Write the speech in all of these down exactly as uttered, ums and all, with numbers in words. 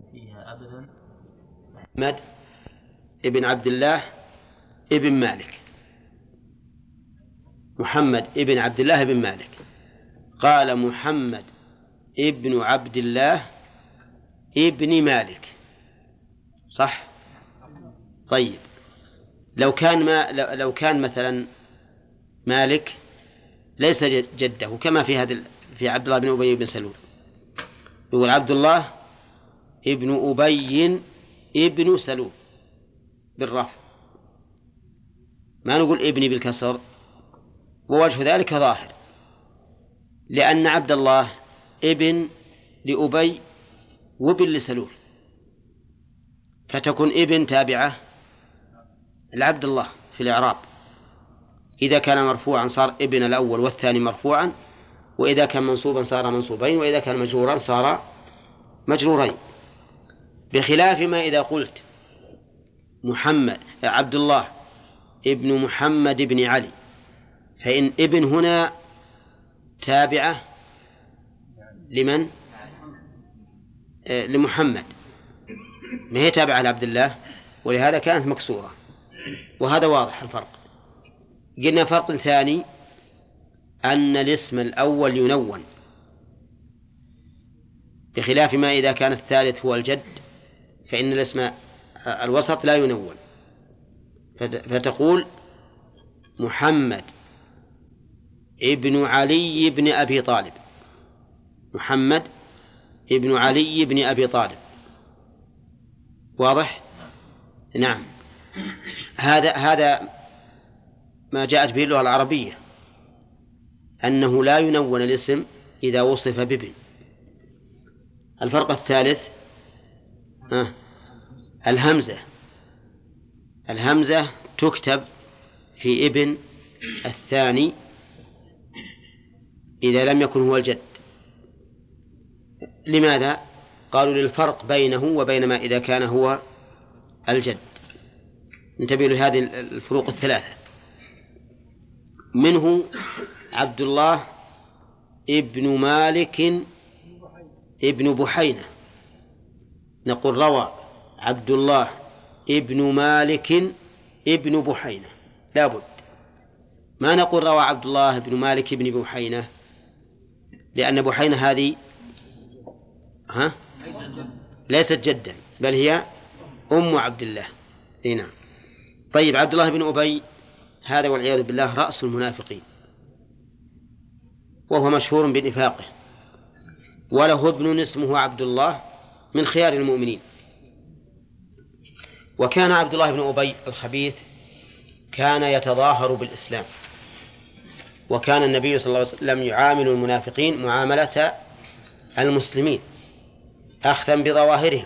فيها أبدا. محمد ابن عبد الله ابن مالك. محمد ابن عبد الله ابن مالك. قال محمد ابن عبد الله ابن مالك، صح؟ طيب لو كان ما لو كان مثلا مالك ليس جده كما في هذا في عبد الله بن أبي بن سلول، يقول عبد الله ابن أبي ابن سلول بالرفع، ما نقول ابني بالكسر، ووجه ذلك ظاهر، لأن عبد الله ابن لأبي وابن لسلول، فتكون ابن تابعة لعبد الله في الإعراب. إذا كان مرفوعا صار ابن الأول والثاني مرفوعا، وإذا كان منصوبا صار منصوبين، وإذا كان مجرورا صار مجرورين، بخلاف ما إذا قلت محمد عبد الله ابن محمد ابن علي، فإن ابن هنا تابعة لمن؟ آه لمحمد، ما هي تابعة لعبد الله، ولهذا كانت مكسورة، وهذا واضح الفرق. قلنا فرق ثاني أن الاسم الأول ينون، بخلاف ما إذا كان الثالث هو الجد فإن الاسم الوسط لا ينون، فتقول محمد ابن علي بن أبي طالب، محمد ابن علي بن أبي طالب، واضح؟ نعم. هذا هذا ما جاءت به اللغة العربية، أنه لا ينون الاسم إذا وصف بابن. الفرق الثالث آه الهمزة، الهمزة تكتب في ابن الثاني إذا لم يكن هو الجد. لماذا؟ قالوا للفرق بينه وبين ما إذا كان هو الجد. انتبهوا لهذه الفروق الثلاثة. منه عبد الله ابن مالك ابن بحينة، نقول روى عبد الله ابن مالك ابن بحينة، لا بد. ما نقول روى عبد الله ابن مالك ابن بحينة، لأن بحينة هذه ها ليست جدا بل هي أم عبد الله. هنا طيب عبد الله بن أبي هذا والعياذ بالله رأس المنافقين، وهو مشهور بنفاقه، وله ابن اسمه عبد الله من خيار المؤمنين. وكان عبد الله بن أبي الخبيث كان يتظاهر بالإسلام، وكان النبي صلى الله عليه وسلم يعامل المنافقين معاملة المسلمين أخذا بظواهرهم،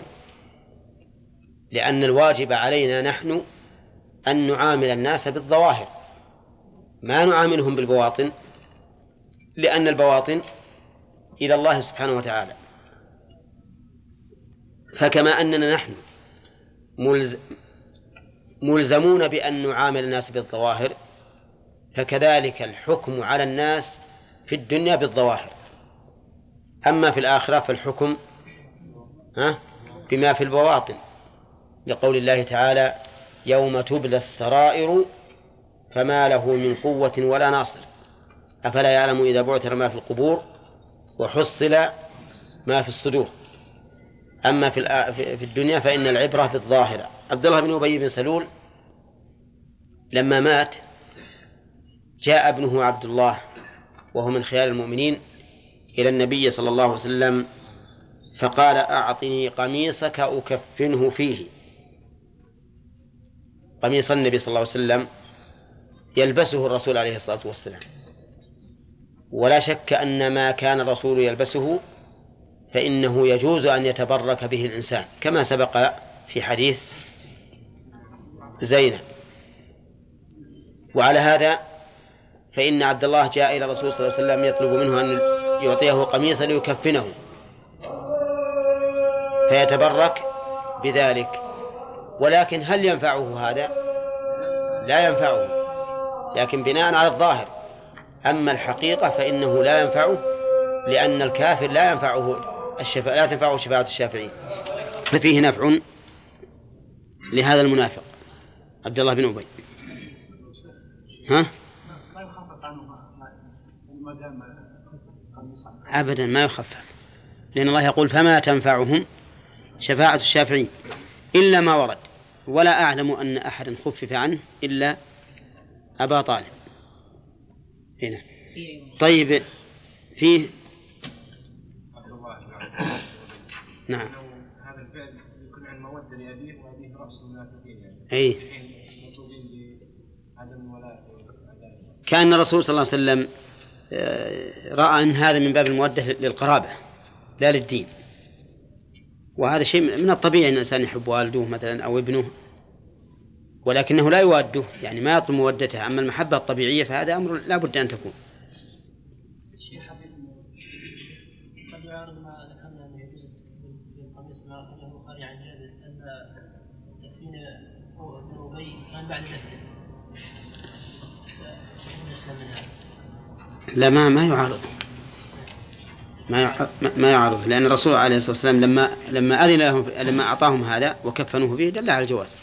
لأن الواجب علينا نحن أن نعامل الناس بالظواهر، ما نعاملهم بالبواطن، لأن البواطن إلى الله سبحانه وتعالى. فكما أننا نحن ملزمون بأن نعامل الناس بالظواهر، فكذلك الحكم على الناس في الدنيا بالظواهر، أما في الآخرة فالحكم ها بما في البواطن، لقول الله تعالى يوم تبلى السرائر فما له من قوة ولا ناصر أفلا يعلم إذا بعثر ما في القبور وحصل ما في الصدور. أما في الدنيا فإن العبرة بالظاهرة. عبد الله بن أبي بن سلول لما مات جاء ابنه عبد الله وهو من خيار المؤمنين إلى النبي صلى الله عليه وسلم فقال أعطني قميصك أكفنه فيه. قميص النبي صلى الله عليه وسلم يلبسه الرسول عليه الصلاة والسلام، ولا شك أن ما كان الرسول يلبسه فإنه يجوز أن يتبرك به الإنسان، كما سبق في حديث زينب. وعلى هذا فإن عبد الله جاء إلى الرسول صلى الله عليه وسلم يطلب منه أن يعطيه قميصا ليكفنه فيتبرك بذلك، ولكن هل ينفعه هذا؟ لا ينفعه، لكن بناء على الظاهر. أما الحقيقة فإنه لا ينفعه، لأن الكافر لا ينفعه الشفاعة، لا تنفعه شفاعة الشافعين. فيه نفع لهذا المنافق عبد الله بن أبي. ها؟ أبدا ما يخفف، لأن الله يقول فما تنفعهم شفاعة الشافعين إلا ما ورد، ولا أعلم أن أحدا خفف عنه إلا أبا طالب. هنا طيب فيه نعم هذا الفعل يكون عن مودة لأبيه وأبيه رأس المنافقين يعني. أي كان الرسول صلى الله عليه وسلم رأى أن هذا من باب المودة للقرابة لا للدين، وهذا شيء من الطبيعي أن الإنسان يحب والده مثلا أو ابنه، ولكنه لا يواده، يعني ما يطلب مودته. أما المحبة الطبيعية فهذا أمر لا بد أن تكون. قد يعارض ما ذكرنا أنه يجوز بالقميص ما أخرجه البخاري عن جابر أن تكفين ابن أبي كان بعد دفنه، فنسلم من هذا. لا ما ما يعارض ما يعارض ما يعارض لأن الرسول عليه الصلاة والسلام لما لما أذن لهم لما أعطاهم هذا وكفنوه به دل على الجواز.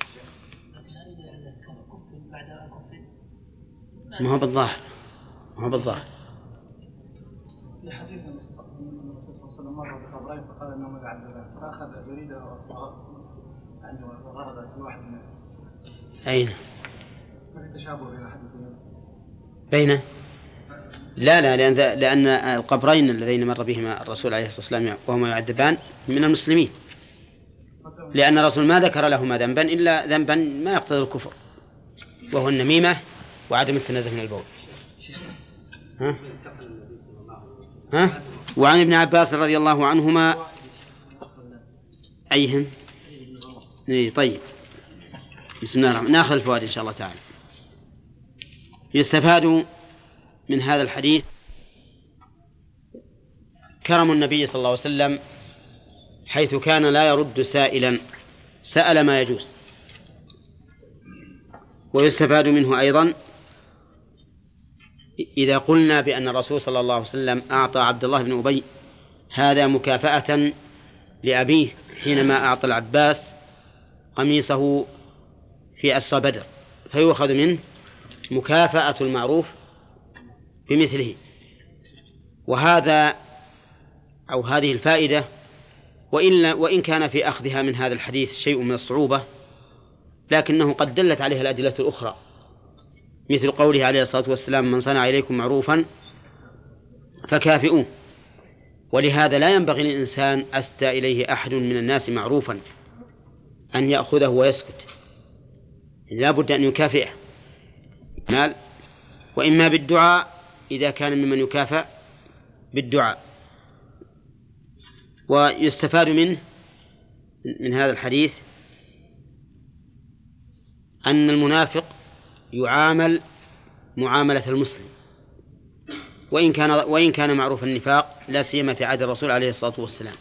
ما هو بالظاهر ما هو بالظاهر. في حديث الرسول صلى الله عليه وسلم مر بقبرين فقال انهم يعذبان فاخذ جريده عنده غرزت في واحد منهم. أين؟ ما في تشابه بين الحديثين؟ بين لا لا لأن لأن القبرين اللذين مر بهما الرسول عليه الصلاة والسلام وهما يعذبان من المسلمين، لأن الرسول ما ذكر لهما ذنبا إلا ذنبا ما يقتضي الكفر، وهو النميمة وعدم التنزه من البول. ها؟ ها؟ وعن ابن عباس رضي الله عنهما أيهم؟ طيب بسم الله الرحمن ناخذ الفوائد إن شاء الله تعالى. يستفاد من هذا الحديث كرم النبي صلى الله عليه وسلم، حيث كان لا يرد سائلا سأل ما يجوز. ويستفاد منه أيضا إذا قلنا بأن الرسول صلى الله عليه وسلم أعطى عبد الله بن أبي هذا مكافأة لأبيه حينما أعطى العباس قميصه في أسرى بدر، فيؤخذ منه مكافأة المعروف بمثله. وهذا أو هذه الفائدة وإن, وإن كان في أخذها من هذا الحديث شيء من الصعوبة، لكنه قد دلت عليها الأدلة الأخرى، مثل قوله عليه الصلاة والسلام من صنع إليكم معروفا فكافئوه. ولهذا لا ينبغي للإنسان أستى إليه أحد من الناس معروفا أن يأخذه ويسكت، لا بد أن يكافئه مال، وإما بالدعاء إذا كان ممن يكافأ بالدعاء. ويستفاد منه من هذا الحديث أن المنافق يعامل معاملة المسلم، وإن كان وإن كان معروف النفاق، لا سيما في عهد الرسول عليه الصلاة والسلام،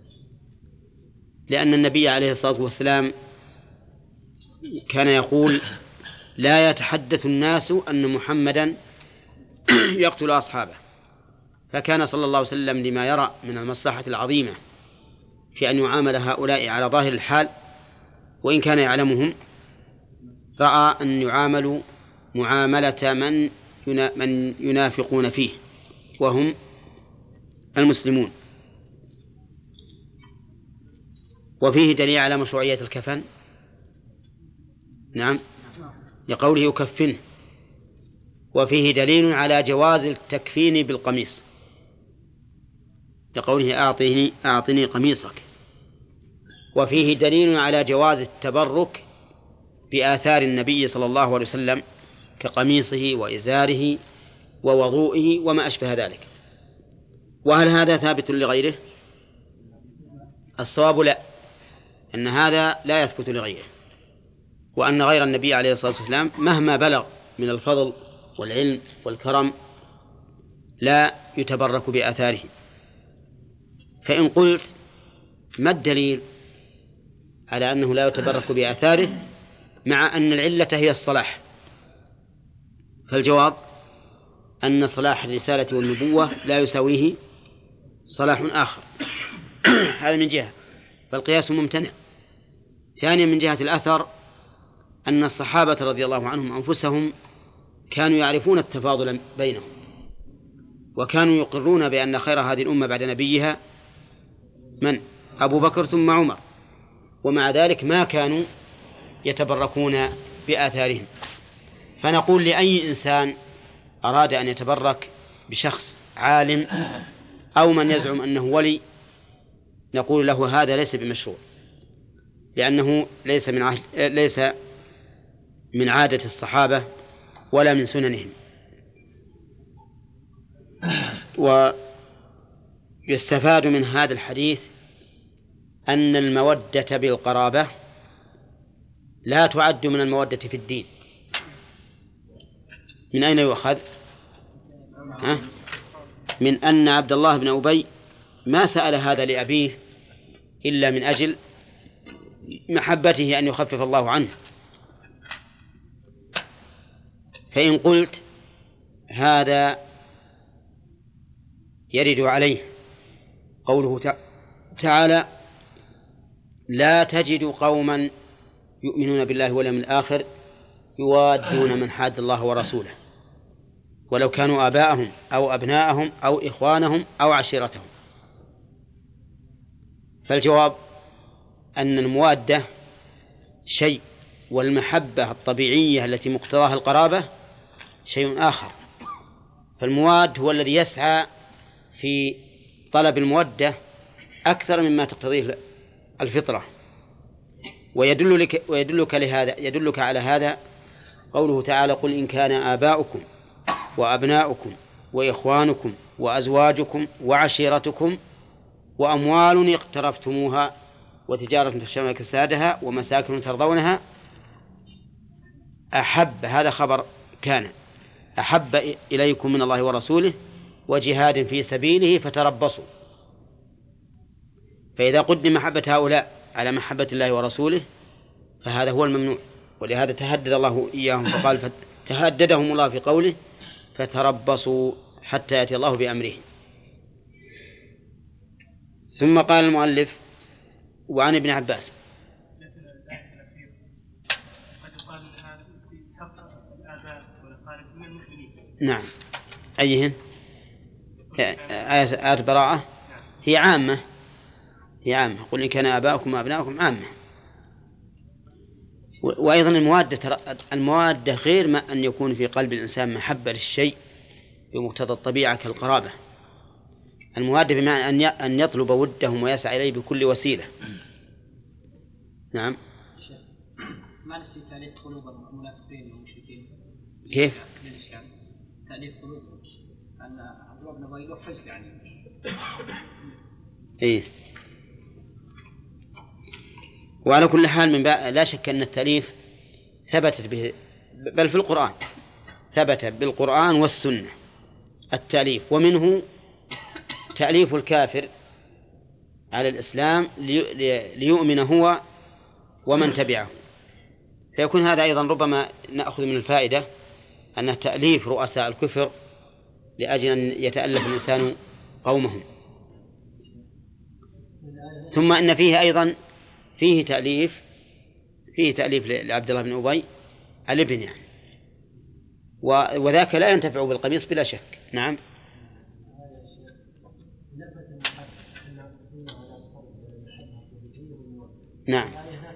لأن النبي عليه الصلاة والسلام كان يقول لا يتحدث الناس أن محمدا يقتل أصحابه، فكان صلى الله عليه وسلم لما يرى من المصلحة العظيمة في أن يعامل هؤلاء على ظاهر الحال وإن كان يعلمهم، رأى أن يعاملوا معاملة من من ينافقون فيه وهم المسلمون. وفيه دليل على مشروعية الكفن، نعم، لقوله يكفنه. وفيه دليل على جواز التكفين بالقميص، لقوله أعطني أعطني قميصك. وفيه دليل على جواز التبرك بآثار النبي صلى الله عليه وسلم كقميصه وإزاره ووضوئه وما أشبه ذلك. وهل هذا ثابت لغيره؟ الصواب لا، أن هذا لا يثبت لغيره، وأن غير النبي عليه الصلاة والسلام مهما بلغ من الفضل والعلم والكرم لا يتبرك بآثاره. فإن قلت ما الدليل على أنه لا يتبرك بآثاره مع أن العلة هي الصلاح؟ فالجواب أن صلاح الرسالة والنبوة لا يساويه صلاح آخر. هذا من جهة. فالقياس ممتنع. ثانيا من جهة الأثر أن الصحابة رضي الله عنهم أنفسهم كانوا يعرفون التفاضل بينهم، وكانوا يقرون بأن خير هذه الأمة بعد نبيها من؟ أبو بكر ثم عمر، ومع ذلك ما كانوا يتبركون بآثارهم. فنقول لأي إنسان أراد أن يتبرك بشخص عالم أو من يزعم أنه ولي نقول له هذا ليس بمشروع، لأنه ليس من عهد ليس من عادة الصحابة ولا من سننهم. ويستفاد من هذا الحديث أن المودة بالقرابة لا تعد من المودة في الدين. من أين يؤخذ؟ ها؟ من أن عبد الله بن أبي ما سأل هذا لأبيه إلا من أجل محبته أن يخفف الله عنه. فإن قلت هذا يرد عليه قوله تعالى لا تجد قوما يؤمنون بالله واليوم الآخر يوادون من حاد الله ورسوله ولو كانوا آباءهم أو أبناءهم أو إخوانهم أو عشيرتهم. فالجواب أن الموادة شيء، والمحبة الطبيعية التي مقتضاها القرابة شيء آخر. فالمواد هو الذي يسعى في طلب المودة أكثر مما تقتضيه الفطرة. ويدلك, ويدلك, لهذا يدلك على هذا قوله تعالى قل إن كان آباؤكم وأبناؤكم وإخوانكم وأزواجكم وعشيرتكم وأموال اقترفتموها وتجارة تخشون كسادها ومساكن ترضونها أحب، هذا خبر كان، أحب إليكم من الله ورسوله وجهاد في سبيله فتربصوا. فإذا قدم محبة هؤلاء على محبة الله ورسوله فهذا هو الممنوع. ولهذا تهدد الله إياهم فقال تهددهم الله في قوله فتربصوا حتى يأتي الله بأمره. ثم قال المؤلف وعن ابن عباس نعم أيهن آيات براءة هي عامة، هي عامة قل إن كان آباؤكم وأبناؤكم عامة. وأيضا الموادة الموادة غير ما أن يكون في قلب الإنسان محبة للشيء بمقتضى الطبيعة كالقرابة. الموادة بمعنى أن يطلب ودهم ويسعى إليه بكل وسيلة. نعم. ما نسي تأليف قلوب المنافقين والمشركين. كيف؟ تأليف قلوبهم أن عبد الله بن أبي له حزب يعني. إيه. وعلى كل حال من لا شك أن التأليف ثبتت به بل في القرآن ثبت بالقرآن والسنة التأليف، ومنه تأليف الكافر على الإسلام ليؤمن هو ومن تبعه. فيكون هذا أيضا ربما نأخذ من الفائدة أنه تأليف رؤساء الكفر لأجل أن يتألف الإنسان قومهم. ثم إن فيه أيضا فيه تأليف فيه تأليف لعبد الله بن أبي الابن يعني، وذاك لا ينتفع بالقميص بلا شك. نعم. نعم.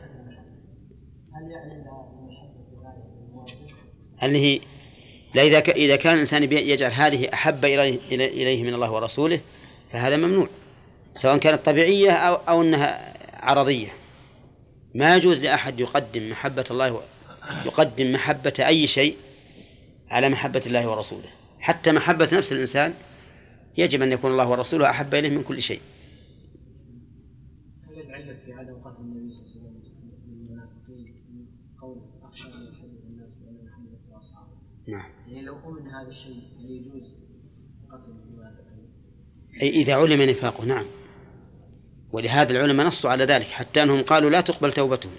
هل هي لا إذا إذا كان الإنسان يجعل هذه أحب إليه إليه من الله ورسوله فهذا ممنوع، سواء كانت طبيعية أو أو أنها عرضية. ما يجوز لأحد يقدم محبة الله يقدم محبة أي شيء على محبة الله ورسوله. حتى محبة نفس الإنسان يجب أن يكون الله ورسوله أحب إليه من كل شيء. هل العلة في عدم قتل النبي صلى الله عليه وسلم للمنافقين قول أخشى أن يحدث الناس بأن محمد وأصحابه؟ نعم. يعني لو أمن هذا الشيء هل يجوز قتل المنافقين؟ أي إذا علم نفاقه. نعم. ولهذا العلماء نصوا على ذلك حتى أنهم قالوا لا تقبل توبتهم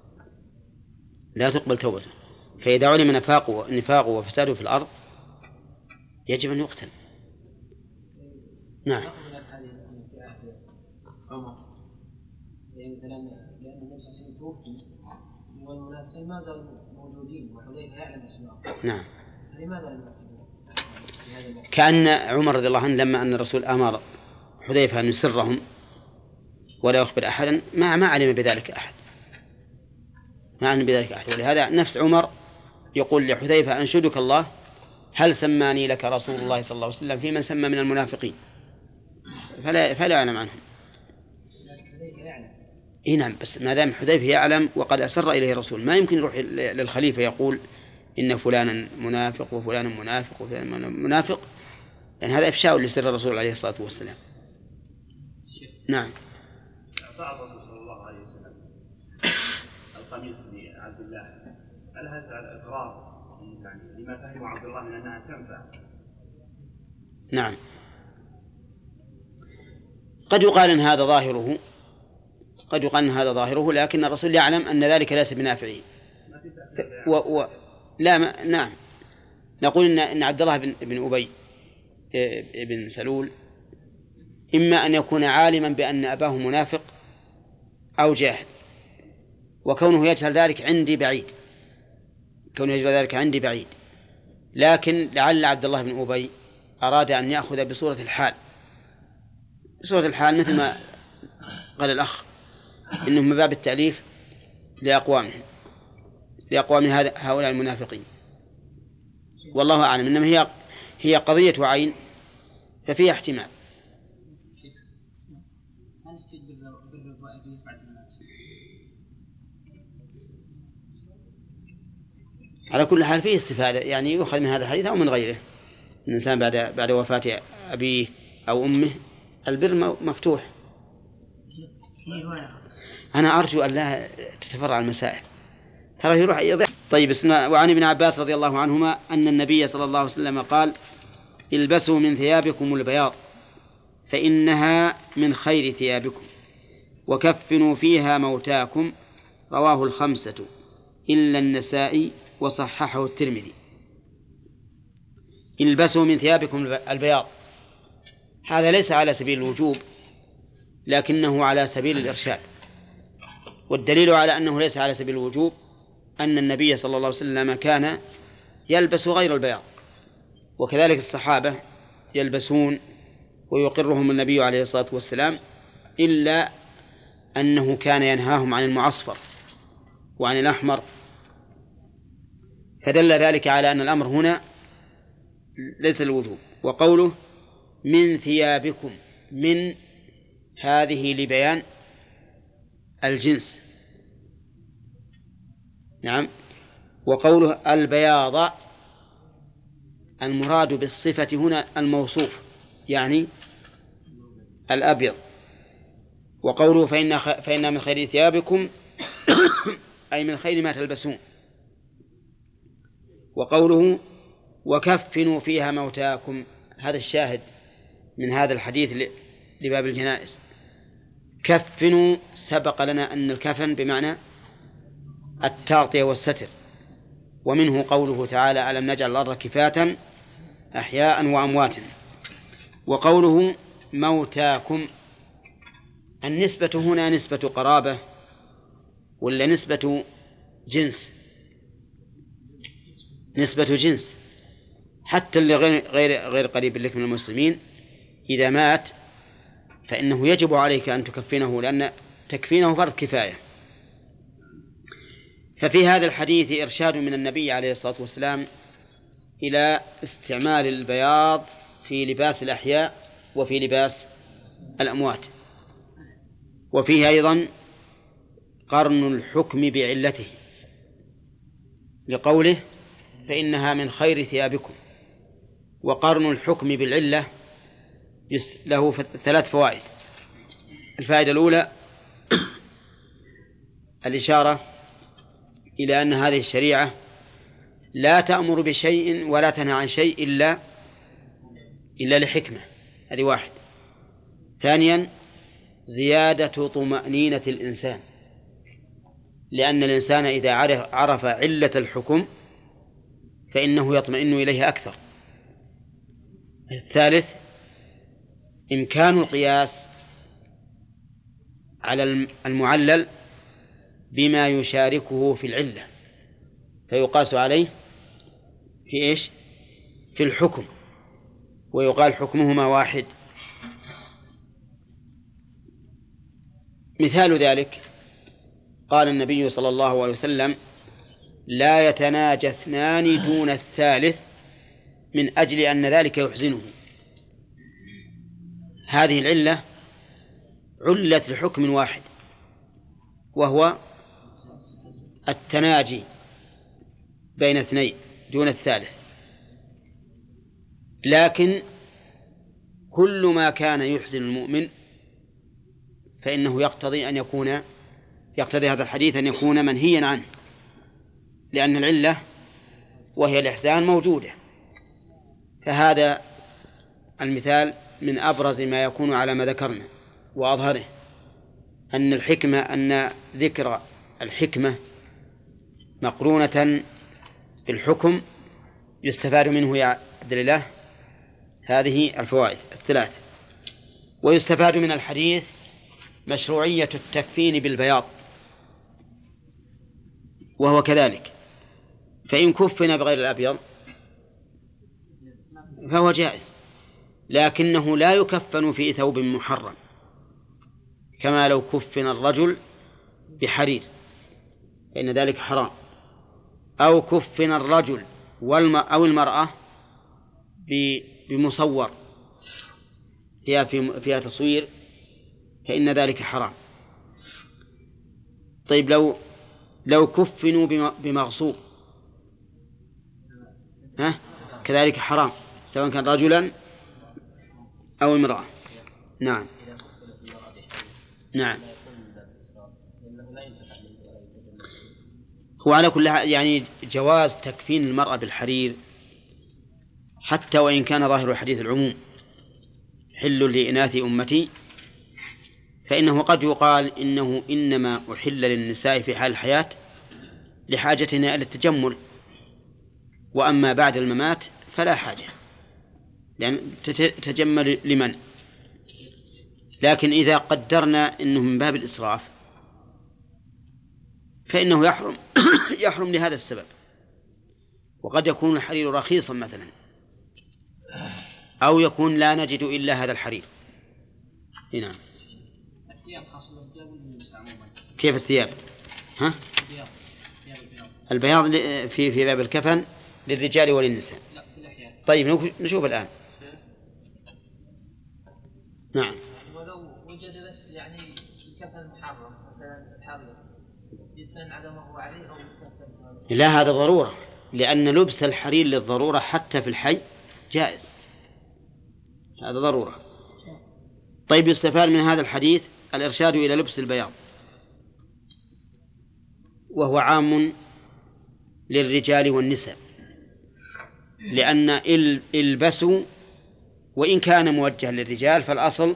لا تقبل توبته. فإذا علم نفاقه نفاقه وفساده في الأرض يجب أن يقتل. نعم. يعني مثلا لأن النبي صلى الله عليه وسلم توفي والمنافقين ما زالوا موجودين وحذيفة يعلم أسماءهم. نعم. فلماذا لم يكتبوا؟ كأن عمر رضي الله عنه لما أن الرسول أمر حذيفة أن يسرهم ولا يخبر أحدا ما ما علم بذلك أحد ما علم بذلك أحد ولهذا نفس عمر يقول لحذيفة أنشدك الله هل سماني لك رسول الله صلى الله عليه وسلم في من سمى من المنافقين فلا فلا يعلم عنهم. إيه نعم بس ما دام حذيفة يعلم وقد أسر إليه الرسول ما يمكن يروح للخليفة يقول إن فلانا منافق وفلان منافق وفلان منافق يعني هذا إفشاء لسر الرسول عليه الصلاة والسلام. نعم. أعطى الرسول صلى الله عليه وسلم القميص لعبد الله هل هذا على إقرار يعني لما فهمه عبد الله من أنها تنفع؟ نعم قد يقال أن هذا ظاهره قد يقال أن هذا ظاهره لكن الرسول يعلم أن ذلك ليس بنافعه و... و... لا ما... نعم نقول إن, إن عبد الله بن... بن أبي بن سلول إما أن يكون عالما بأن أباه منافق أو جاهل وكونه يجهل ذلك عندي بعيد كونه يجهل ذلك عندي بعيد لكن لعل عبد الله بن أبي أراد أن يأخذ بصورة الحال بصورة الحال مثل ما قال الأخ إنه من باب التأليف لأقوامهم لأقوام هؤلاء المنافقين والله أعلم إنما هي هي قضية عين ففيها احتمال. على كل حال فيه استفادة يعني يؤخذ من هذا الحديث أو من غيره الإنسان بعد بعد وفاة أبيه أو أمه البر مفتوح. أنا أرجو أن لا تتفرع المسائل ترى يروح يضيع. طيب اسمع. وعن ابن عباس رضي الله عنهما أن النبي صلى الله عليه وسلم قال البسوا من ثيابكم البياض فإنها من خير ثيابكم وكفنوا فيها موتاكم رواه الخمسة إلا النسائي وصححه الترمذي. البسوا من ثيابكم البياض هذا ليس على سبيل الوجوب لكنه على سبيل الإرشاد والدليل على أنه ليس على سبيل الوجوب أن النبي صلى الله عليه وسلم كان يلبس غير البياض وكذلك الصحابة يلبسون ويقرهم النبي عليه الصلاة والسلام إلا أنه كان ينهاهم عن المعصفر وعن الأحمر فدل ذلك على أن الأمر هنا ليس الوجوب. وقوله من ثيابكم من هذه لبيان الجنس نعم. وقوله البياض المراد بالصفة هنا الموصوف يعني الأبيض. وقوله فإن, فإن من خير ثيابكم أي من خير ما تلبسون. وقوله وكفنوا فيها موتاكم هذا الشاهد من هذا الحديث لباب الجنائز. كفنوا سبق لنا أن الكفن بمعنى التغطية والستر ومنه قوله تعالى ألم نجعل الأرض كفاة أحياء وأمواتا. وقوله موتاكم النسبة هنا نسبة قرابة ولا نسبة جنس؟ نسبة جنس حتى اللي غير غير غير قريب لك من المسلمين إذا مات فإنه يجب عليك أن تكفنه لأن تكفينه فرض كفاية. ففي هذا الحديث إرشاد من النبي عليه الصلاة والسلام إلى استعمال البياض في لباس الأحياء وفي لباس الأموات. وفيه أيضا قرن الحكم بعلته لقوله فإنها من خير ثيابكم. وقرن الحكم بالعلة له ثلاث فوائد. الفائدة الأولى الإشارة إلى أن هذه الشريعة لا تأمر بشيء ولا تنهى عن شيء إلا إلا لحكمة هذه واحد. ثانيا زيادة طمأنينة الإنسان لأن الإنسان إذا عرف علة الحكم فإنه يطمئن إليه أكثر. الثالث إمكان القياس على المعلل بما يشاركه في العلة، فيقاس عليه في إيش؟ في الحكم، ويقال حكمهما واحد. مثال ذلك قال النبي صلى الله عليه وسلم: لا يتناجى اثنان دون الثالث من أجل أن ذلك يحزنه. هذه العلة علت لحكم واحد، وهو التناجي بين اثنين دون الثالث، لكن كل ما كان يحزن المؤمن فإنه يقتضي أن يكون يقتضي هذا الحديث أن يكون منهيا عنه، لأن العلة وهي الإحسان موجودة. فهذا المثال من أبرز ما يكون على ما ذكرنا، وأظهره أن الحكمة أن ذكر الحكمة مقرونة بالحكم يستفاد منه يا عبد الله هذه الفوائد الثلاث. ويستفاد من الحديث مشروعية التكفين بالبياض، وهو كذلك، فإن كفن بغير الأبيض فهو جائز، لكنه لا يكفن في ثوب محرم، كما لو كفن الرجل بحرير فإن ذلك حرام، أو كفن الرجل أو المرأة بمصور فيها, فيها تصوير فإن ذلك حرام. طيب لو لو كفنوا بمغصوب ها كذلك حرام، سواء كان رجلا أو امرأة. نعم نعم. هو على كل يعني جواز تكفين المرأة بالحرير حتى وإن كان ظاهر الحديث العموم حل لإناث أمتي، فإنه قد يقال إنه إنما أحل للنساء في حال الحياة لحاجتنا إلى التجمل، وأما بعد الممات فلا حاجة، لأن تتجمل لمن؟ لكن إذا قدرنا أنه من باب الإسراف فإنه يحرم يحرم لهذا السبب. وقد يكون الحرير رخيصا مثلا، أو يكون لا نجد إلا هذا الحرير. هنا كيف الثياب؟ ها؟ البياض في في باب الكفن للرجال وللنساء. طيب نشوف الآن. نعم. ولو وجد بس يعني الكفن محرم مثلا الحرير يتفن على ما هو عليه أو يتفن؟ لا، هذا ضرورة، لأن لبس الحرير للضرورة حتى في الحي جائز، هذا ضرورة. طيب يستفاد من هذا الحديث الإرشاد إلى لبس البياض، وهو عام للرجال والنساء، لأن البسوا وإن كان موجها للرجال فالأصل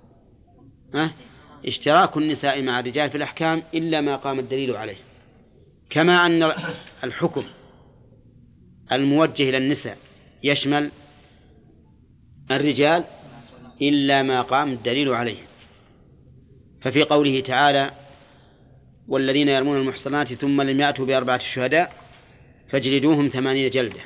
اشتراك النساء مع الرجال في الأحكام إلا ما قام الدليل عليه، كما أن الحكم الموجه إلى النساء يشمل الرجال إلا ما قام الدليل عليه. ففي قوله تعالى: والذين يرمون المحصنات ثم لم يأتوا بأربعة شهداء فاجلدوهم ثمانين جلدة،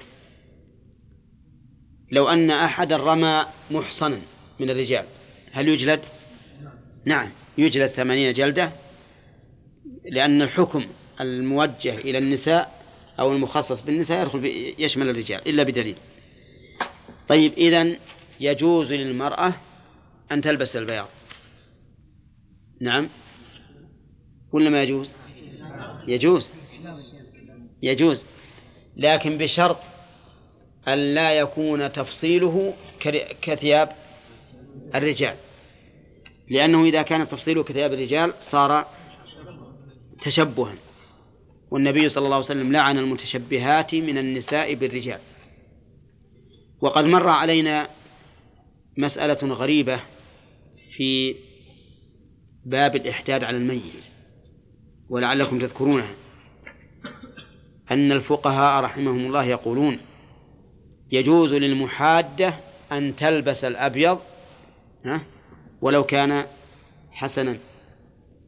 لو أن أحد رمى محصنا من الرجال هل يجلد؟ نعم يجلد ثمانين جلدة، لأن الحكم الموجه إلى النساء أو المخصص بالنساء يدخل يشمل الرجال إلا بدليل. طيب إذن يجوز للمرأة أن تلبس البياض؟ نعم ولا ما يجوز؟ يجوز يجوز، لكن بشرط أن لا يكون تفصيله كثياب الرجال، لأنه إذا كان تفصيله كثياب الرجال صار تشبها، والنبي صلى الله عليه وسلم لعن المتشبهات من النساء بالرجال. وقد مر علينا مسألة غريبة في باب الإحداد على الميت ولعلكم تذكرونها، أن الفقهاء رحمهم الله يقولون يجوز للمحادة أن تلبس الأبيض ولو كان حسنا،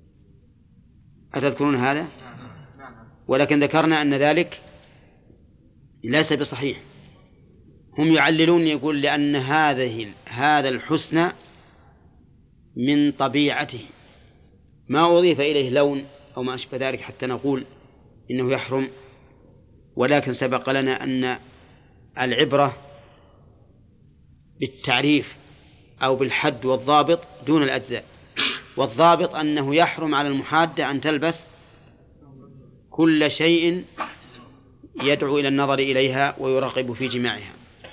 أتذكرون هذا؟ ولكن ذكرنا أن ذلك ليس بصحيح. هم يعللون يقول لأن هذه هذا الحسن من طبيعته ما أضيف إليه لون أو ما أشبه ذلك حتى نقول إنه يحرم، ولكن سبق لنا أن العبرة بالتعريف أو بالحد والضابط دون الأجزاء، والضابط أنه يحرم على المحادة أن تلبس كل شيء يدعو إلى النظر إليها ويرغب في جماعها،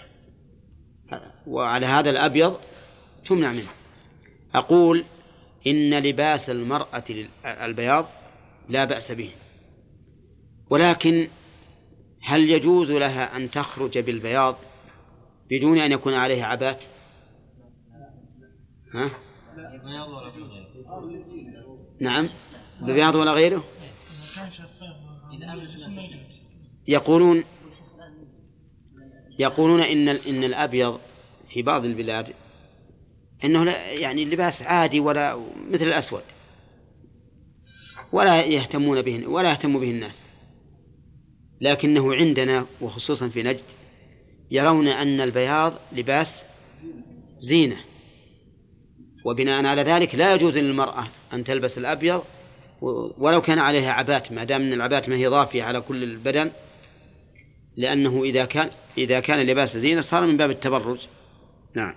وعلى هذا الأبيض تمنع منه. أقول إن لباس المرأة البياض لا بأس به، ولكن هل يجوز لها أن تخرج بالبياض بدون أن يكون عليها عبات؟ ها؟ نعم، ببياض ولا غيره. يقولون يقولون إن إن الأبيض في بعض البلاد إنه لا يعني لباس عادي ولا مثل الأسود، ولا يهتمون به ولا يهتم به الناس، لكنه عندنا وخصوصا في نجد يرون أن البياض لباس زينة، وبناء على ذلك لا يجوز للمرأة أن تلبس الأبيض ولو كان عليها عبات، ما دام أن العبات ما هي ضافية على كل البدن، لأنه إذا كان إذا كان لباس زينة صار من باب التبرج. نعم.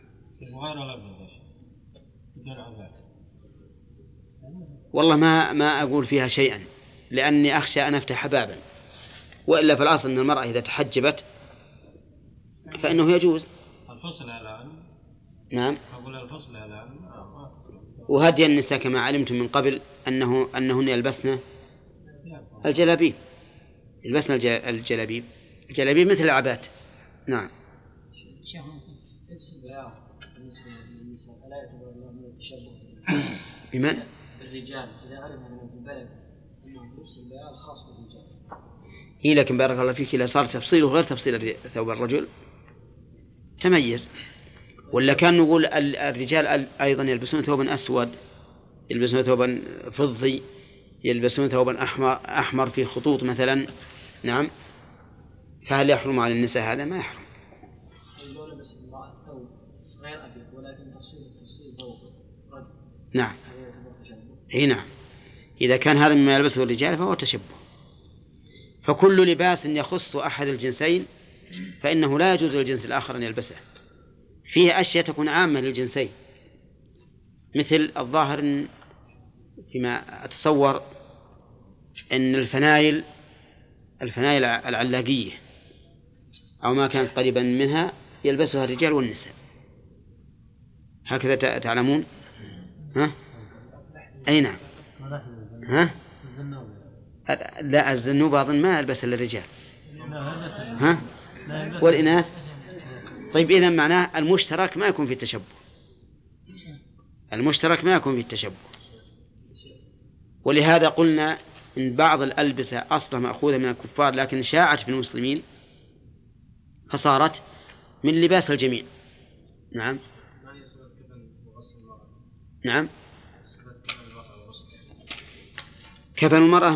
والله ما ما أقول فيها شيئا، لأني أخشى أن أفتح بابا، وإلا في الأصل أن المرأة إذا تحجبت فإنه يجوز. الفصل الآن. نعم. أقول الفصل الآن. وهدي النساء كما علمتم من قبل أنه أنهن يلبسن الجلابيب، يلبسن الجلابيب الجلابيب مثل العبات. نعم. شيخ لبس البياض بالنسبة للنساء لا يعتبر من التشبه بمن؟ الرجال إذا علم من في البلد أنه لبس البياض خاص بالرجال. إيه لكن بارك الله فيك إذا صار تفصيله غير تفصيل ثوب الرجل تميز. ولا كان نقول الرجال أيضا يلبسون ثوبا أسود، يلبسون ثوبا فضي، يلبسون ثوبا أحمر أحمر في خطوط مثلا. نعم. فهل يحرم على النساء هذا؟ ما يحرم. لو لبس المرأة ثوب غير أبيض ولكن تفصيل تفصيل ثوب رجل. نعم. اي نعم، إذا كان هذا مما يلبسه الرجال فهو تشبه. فكل لباس يخص أحد الجنسين فإنه لا يجوز للجنس الآخر أن يلبسه. فيه أشياء تكون عامة للجنسين، مثل الظاهر فيما أتصور أن الفنايل الفنايل العلاقية أو ما كانت قريبا منها يلبسها الرجال والنساء، هكذا تعلمون؟ ها؟ أي نعم. ها؟ لا، الزنوب أظن ما يلبس إلا الرجال. ها؟ والإناث. طيب إذن معناه المشترك ما يكون في التشبه، المشترك ما يكون في التشبه. ولهذا قلنا إن بعض الألبسة أصلا مأخوذة من الكفار لكن شاعت في المسلمين فصارت من لباس الجميع. نعم. نعم. كفن المرأة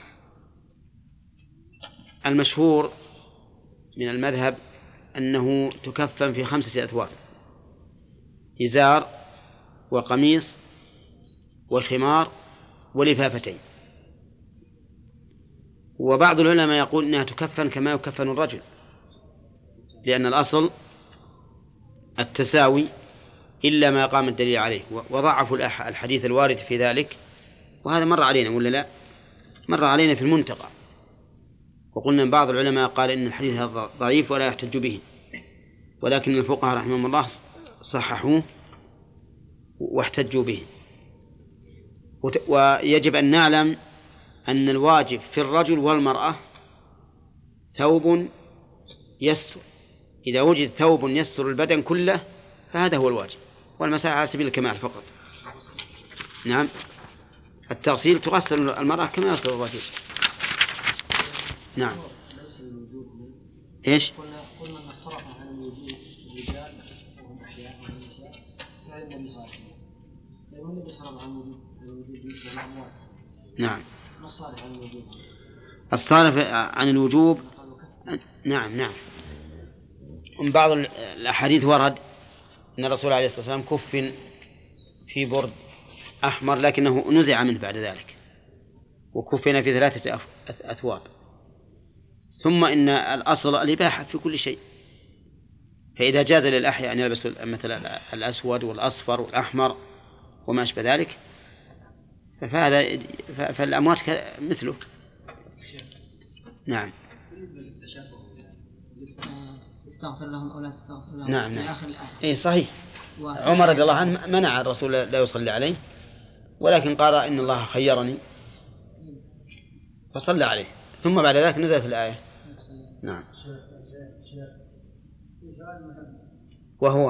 المشهور من المذهب أنه تكفن في خمسة أثواب: إزار وقميص وخمار ولفافتين. وبعض العلماء يقول إنها تكفن كما يكفن الرجل، لأن الأصل التساوي إلا ما قام الدليل عليه، وضعفوا الحديث الوارد في ذلك، وهذا مر علينا ولا لا؟ مر علينا في المنتقى، وقلنا إن بعض العلماء قال إن الحديث هذا ضعيف ولا يحتج به، ولكن الفقهاء رحمهم الله صححوه واحتجوا به. ويجب أن نعلم أن الواجب في الرجل والمرأة ثوب يستر، إذا وجد ثوب يستر البدن كله فهذا هو الواجب، والمساء على سبيل الكمال فقط. نعم. التغسيل تغسل المرأة كما يغسل الرجل. نعم. إيش؟ قلنا أن الصرف عن الوجود الرجال وهم أحياء والنساء فعل النبي صلى الله عليه وسلم، فإن النبي صرف عن الوجود بالنسبة للأموات نعم. الصالح عن الوجوب. الصالح عن الوجوب. نعم نعم. ومن بعض الأحاديث ورد أن الرسول عليه الصلاة والسلام كفن في برد أحمر لكنه نزع منه بعد ذلك، وكفن في ثلاثة أثواب. ثم إن الأصل الإباحة في كل شيء، فإذا جاز للأحياء أن يلبسوا مثلا الأسود والأصفر والأحمر وما أشبه ذلك فهذا فالأموات مثله. نعم. استغفر لهم أو لا تستغفر لهم. نعم نعم. آخر الآية. إيه صحيح. عمر رضي الله عنه منع الرسول لا يصلي عليه، ولكن قال إن الله خيرني فصلى عليه، ثم بعد ذلك نزلت الآية. نعم. وهو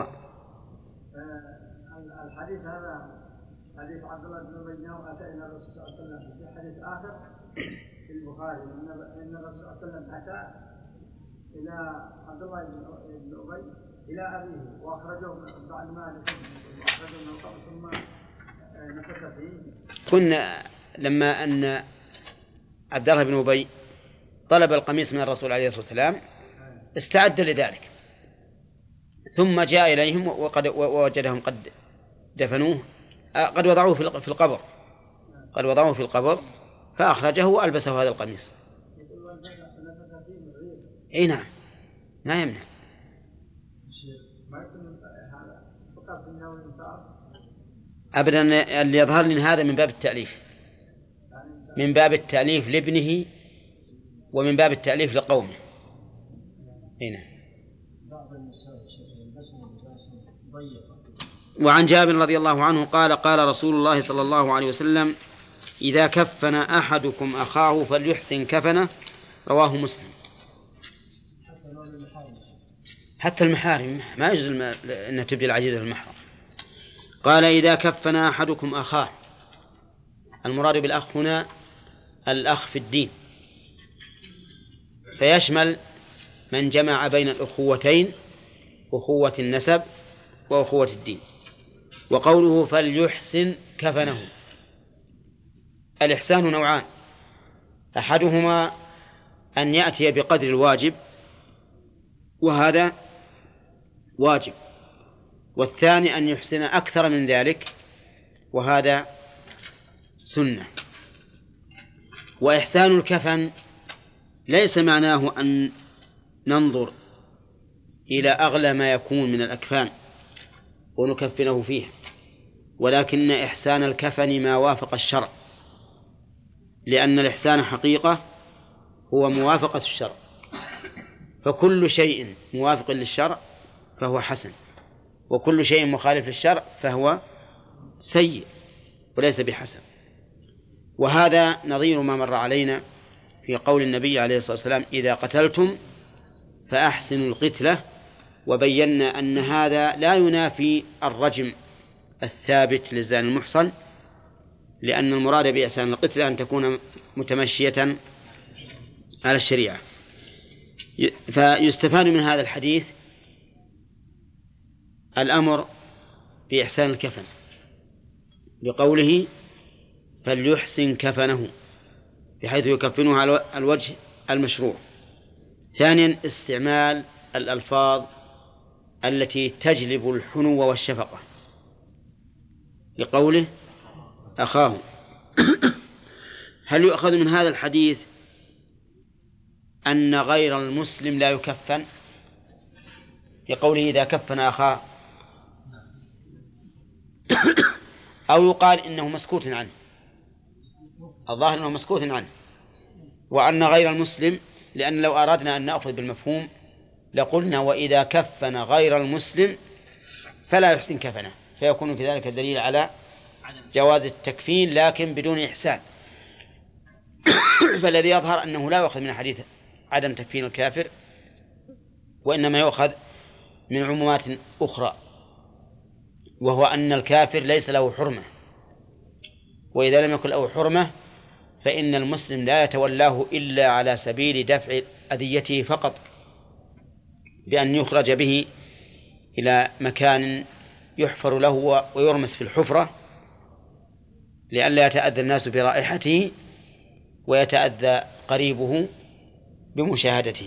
الحديث هذا حديث عبد الله بن أبي أتى إلى الرسول صلى الله عليه وسلم في حديث آخر في البخاري إن الرسول صلى الله عليه وسلم أتى إلى عبد الله بن أبي إلى أبيه وأخرجه بعد ما أخرجه من القبر ثم نفخ فيه. كنا لما أن عبد الله بن أبي طلب القميص من الرسول عليه الصلاة والسلام استعد لذلك، ثم جاء إليهم وقد ووجدهم قد دفنوه، قد وضعوه في القبر قد وضعوه في القبر فأخرجه وألبسه هذا القميص. أي نعم ما يمنع. أبدا اللي يظهر لنا هذا من باب التأليف، من باب التأليف لابنه ومن باب التأليف لقومه. هنا. وعن جابر رضي الله عنه قال قال رسول الله صلى الله عليه وسلم إذا كفن أحدكم أخاه فليحسن كفنه، رواه مسلم. حتى المحارم ما يجوز أن تبدي العجيزة المحرم. قال إذا كفن أحدكم أخاه، المراد بالأخ هنا الأخ في الدين، فيشمل من جمع بين الأخوتين، أخوة النسب وأخوة الدين. وقوله فليحسن كفنه، الإحسان نوعان، أحدهما أن يأتي بقدر الواجب وهذا واجب، والثاني أن يحسن أكثر من ذلك وهذا سنة. وإحسان الكفن ليس معناه أن ننظر إلى أغلى ما يكون من الأكفان ونكفنه فيه، ولكن إحسان الكفن ما وافق الشرع، لأن الإحسان حقيقة هو موافقة الشرع، فكل شيء موافق للشرع فهو حسن، وكل شيء مخالف للشرع فهو سيء وليس بحسن. وهذا نظير ما مر علينا في قول النبي عليه الصلاة والسلام إذا قتلتم فأحسنوا القتلة، وبينا أن هذا لا ينافي الرجم الثابت للزاني المحصن، لأن المراد بإحسان القتلة أن تكون متمشية على الشريعة. فيستفاد من هذا الحديث الأمر بإحسان الكفن بقوله فليحسن كفنه، بحيث يكفنه على الوجه المشروع. ثانيا استعمال الألفاظ التي تجلب الحنو والشفقة، لقوله أخاه. هل يؤخذ من هذا الحديث أن غير المسلم لا يكفن، لقوله إذا كفن أخاه، أو يقال إنه مسكوت عنه؟ الظاهر أنه مسكوت عنه، وأن غير المسلم، لأن لو أردنا أن نأخذ بالمفهوم لقلنا وإذا كفن غير المسلم فلا يحسن كفنه، فيكون في ذلك دليل على جواز التكفين لكن بدون إحسان. فالذي يظهر أنه لا يؤخذ من حديث عدم تكفين الكافر، وإنما يؤخذ من عمومات أخرى، وهو أن الكافر ليس له حرمة، وإذا لم يكن له حرمة فإن المسلم لا يتولاه إلا على سبيل دفع أذيته فقط، بأن يخرج به إلى مكان يحفر له ويرمس في الحفرة لئلا يتأذى الناس برائحته ويتأذى قريبه بمشاهدته.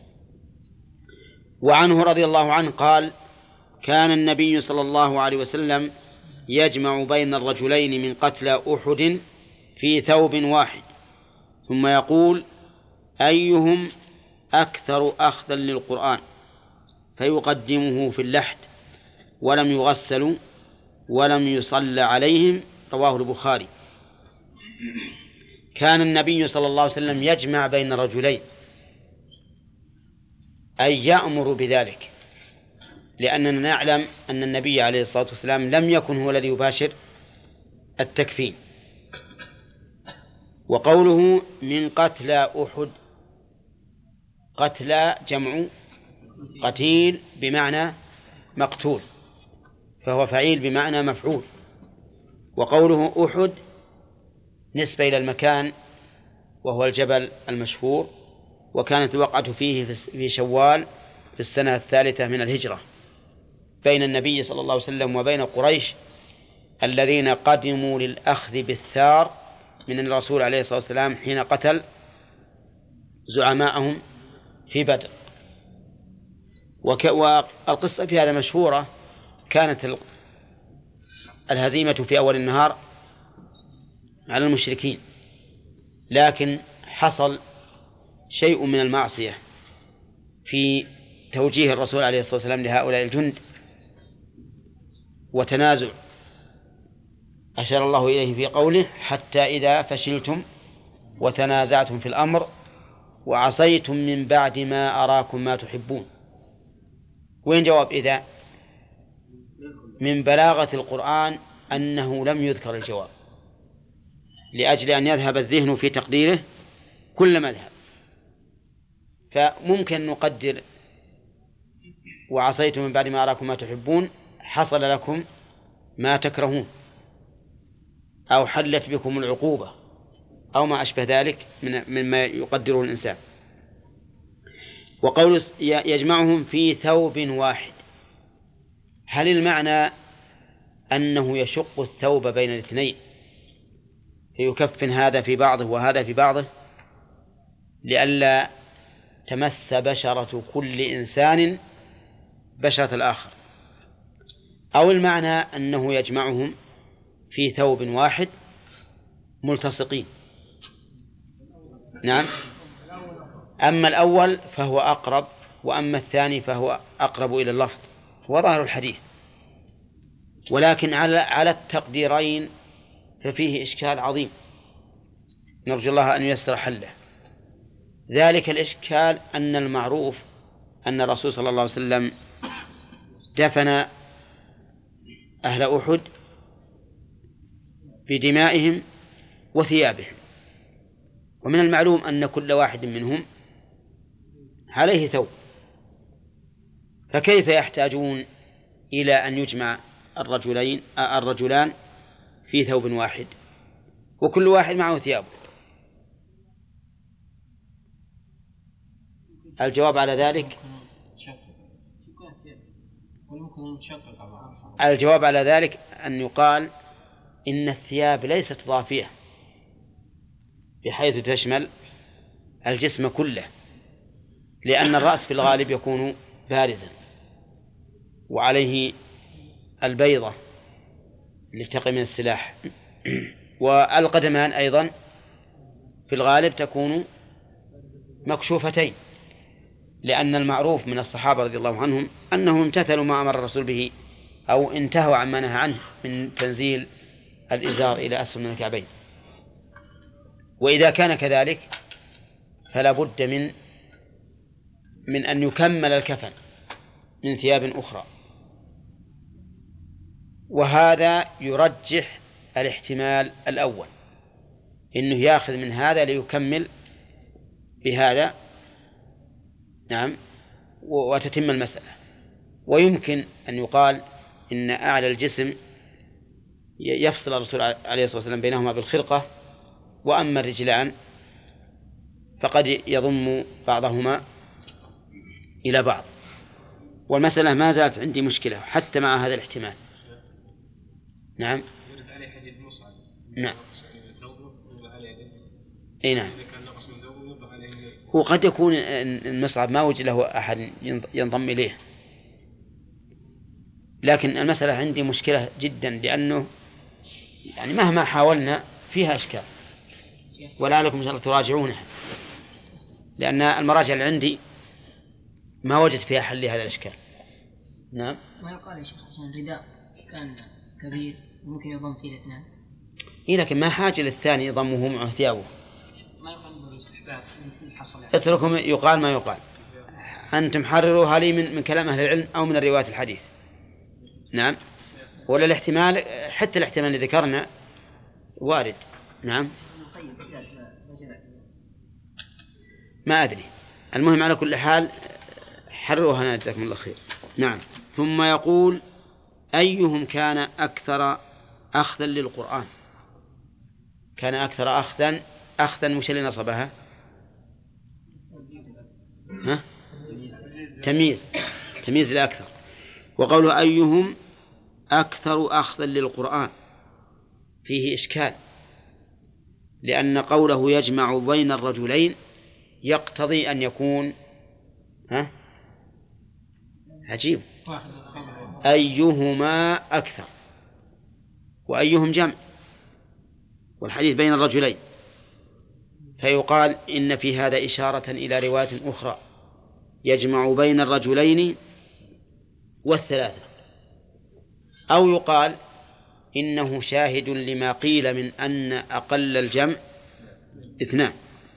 وعنه رضي الله عنه قال: كان النبي صلى الله عليه وسلم يجمع بين الرجلين من قتلى أحد في ثوب واحد، ثم يقول: أيهم أكثر أخذا للقرآن، فيقدمه في اللحد، ولم يغسلوا ولم يصلى عليهم. رواه البخاري. كان النبي صلى الله عليه وسلم يجمع بين الرجلين، أي يأمر بذلك، لأننا نعلم أن النبي عليه الصلاة والسلام لم يكن هو الذي يباشر التكفين. وقوله من قتلى أحد، قتلى جمع قتيل بمعنى مقتول، فهو فعيل بمعنى مفعول. وقوله أحد نسبة إلى المكان وهو الجبل المشهور، وكانت الوقعة فيه في شوال في السنة الثالثة من الهجرة بين النبي صلى الله عليه وسلم وبين قريش الذين قدموا للأخذ بالثار من الرسول عليه الصلاة والسلام حين قتل زعماءهم في بدر. والقصة في هذا مشهورة. كانت الهزيمة في أول النهار على المشركين، لكن حصل شيء من المعصية في توجيه الرسول عليه الصلاة والسلام لهؤلاء الجند وتنازع، أشار الله إليه في قوله: حتى إذا فشلتم وتنازعتم في الأمر وعصيتم من بعد ما أراكم ما تحبون. وين جواب إذا؟ من بلاغة القرآن أنه لم يذكر الجواب، لأجل أن يذهب الذهن في تقديره كل مذهب. فممكن نقدر: وعصيتم من بعد ما أراكم ما تحبون، حصل لكم ما تكرهون، أو حلت بكم العقوبة، أو ما أشبه ذلك مما يقدره الإنسان. وقول يجمعهم في ثوب واحد، هل المعنى أنه يشق الثوب بين الاثنين فيكفن هذا في بعضه وهذا في بعضه لئلا تمس بشرة كل إنسان بشرة الآخر، أو المعنى أنه يجمعهم في ثوب واحد ملتصقين؟ نعم. أما الأول فهو أقرب، وأما الثاني فهو أقرب إلى اللفظ، هو ظاهر الحديث. ولكن على على التقديرين ففيه إشكال عظيم، نرجو الله أن ييسر حله. ذلك الإشكال أن المعروف أن الرسول صلى الله عليه وسلم دفن أهل أحد بدمائهم وثيابهم، ومن المعلوم أن كل واحد منهم عليه ثوب، فكيف يحتاجون إلى أن يجمع الرجلين الرجلان في ثوب واحد وكل واحد معه ثيابه؟ الجواب على ذلك الجواب على ذلك أن يقال إن الثياب ليست ضافية بحيث تشمل الجسم كله، لأن الرأس في الغالب يكون بارزا وعليه البيضة لتقي من السلاح، والقدمان أيضا في الغالب تكون مكشوفتين، لأن المعروف من الصحابة رضي الله عنهم أنهم امتثلوا ما أمر الرسول به أو انتهوا عما نهى عنه من تنزيل الإزار إلى أسفل من الكعبين. وإذا كان كذلك فلا بد من من أن يكمل الكفن من ثياب أخرى، وهذا يرجح الاحتمال الأول، إنه يأخذ من هذا ليكمل بهذا، نعم، وتتم المسألة. ويمكن أن يقال إن أعلى الجسم يفصل الرسول عليه الصلاة والسلام بينهما بالخرقة، وأما الرجلان فقد يضم بعضهما إلى بعض. والمسألة ما زالت عندي مشكلة حتى مع هذا الاحتمال. نعم. نعم. اي نعم. هو قد يكون المصعب ما وجد له أحد ينضم إليه، لكن المسألة عندي مشكلة جدا، لأنه يعني مهما حاولنا فيها إشكال، ولعلكم إن شاء الله تراجعونها، لأن المراجع اللي عندي ما وجد فيها حل لهذا الإشكال. نعم. ما يقال يا شيخ عشان الرداء كان كبير ممكن يضم فيه الاثنين. إيه لكن ما حاجة للثاني يضمه معه ثيابه. ما يقال بالاستحباب الحصل. اتركهم يقال ما يقال. أنتم حرروها لي من من كلام أهل العلم أو من الروايات الحديث. نعم. ولا الاحتمال، حتى الاحتمال اللي ذكرنا وارد. نعم. ما أدري، المهم على كل حال حرروها جزاكم الله خير. نعم. ثم يقول أيهم كان أكثر أخذا للقرآن. كان أكثر أخذا، أخذا مش اللي نصبها، ها؟ تمييز، تمييز الأكثر. وقوله أيهم أكثر أخذا للقرآن فيه إشكال، لأن قوله يجمع بين الرجلين يقتضي أن يكون ها عجيب، أيهما أكثر، وأيهم جمع، والحديث بين الرجلين، فيقال إن في هذا إشارة إلى رواية أخرى يجمع بين الرجلين والثلاثة، أو يقال إنه شاهد لما قيل من أن أقل الجمع اثنان.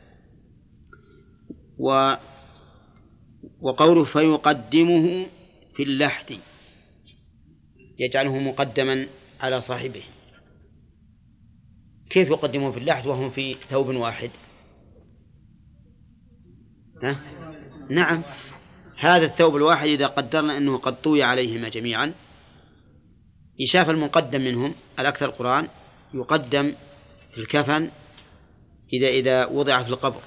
و وقوله فيقدمه في اللحد يجعله مقدما على صاحبه. كيف يقدمه في اللحد وهم في ثوب واحد؟ ها؟ نعم، هذا الثوب الواحد إذا قدرنا أنه قد طوي عليهما جميعا، يشاف المقدم منهم الأكثر القرآن يقدم في الكفن إذا إذا وضع في القبر.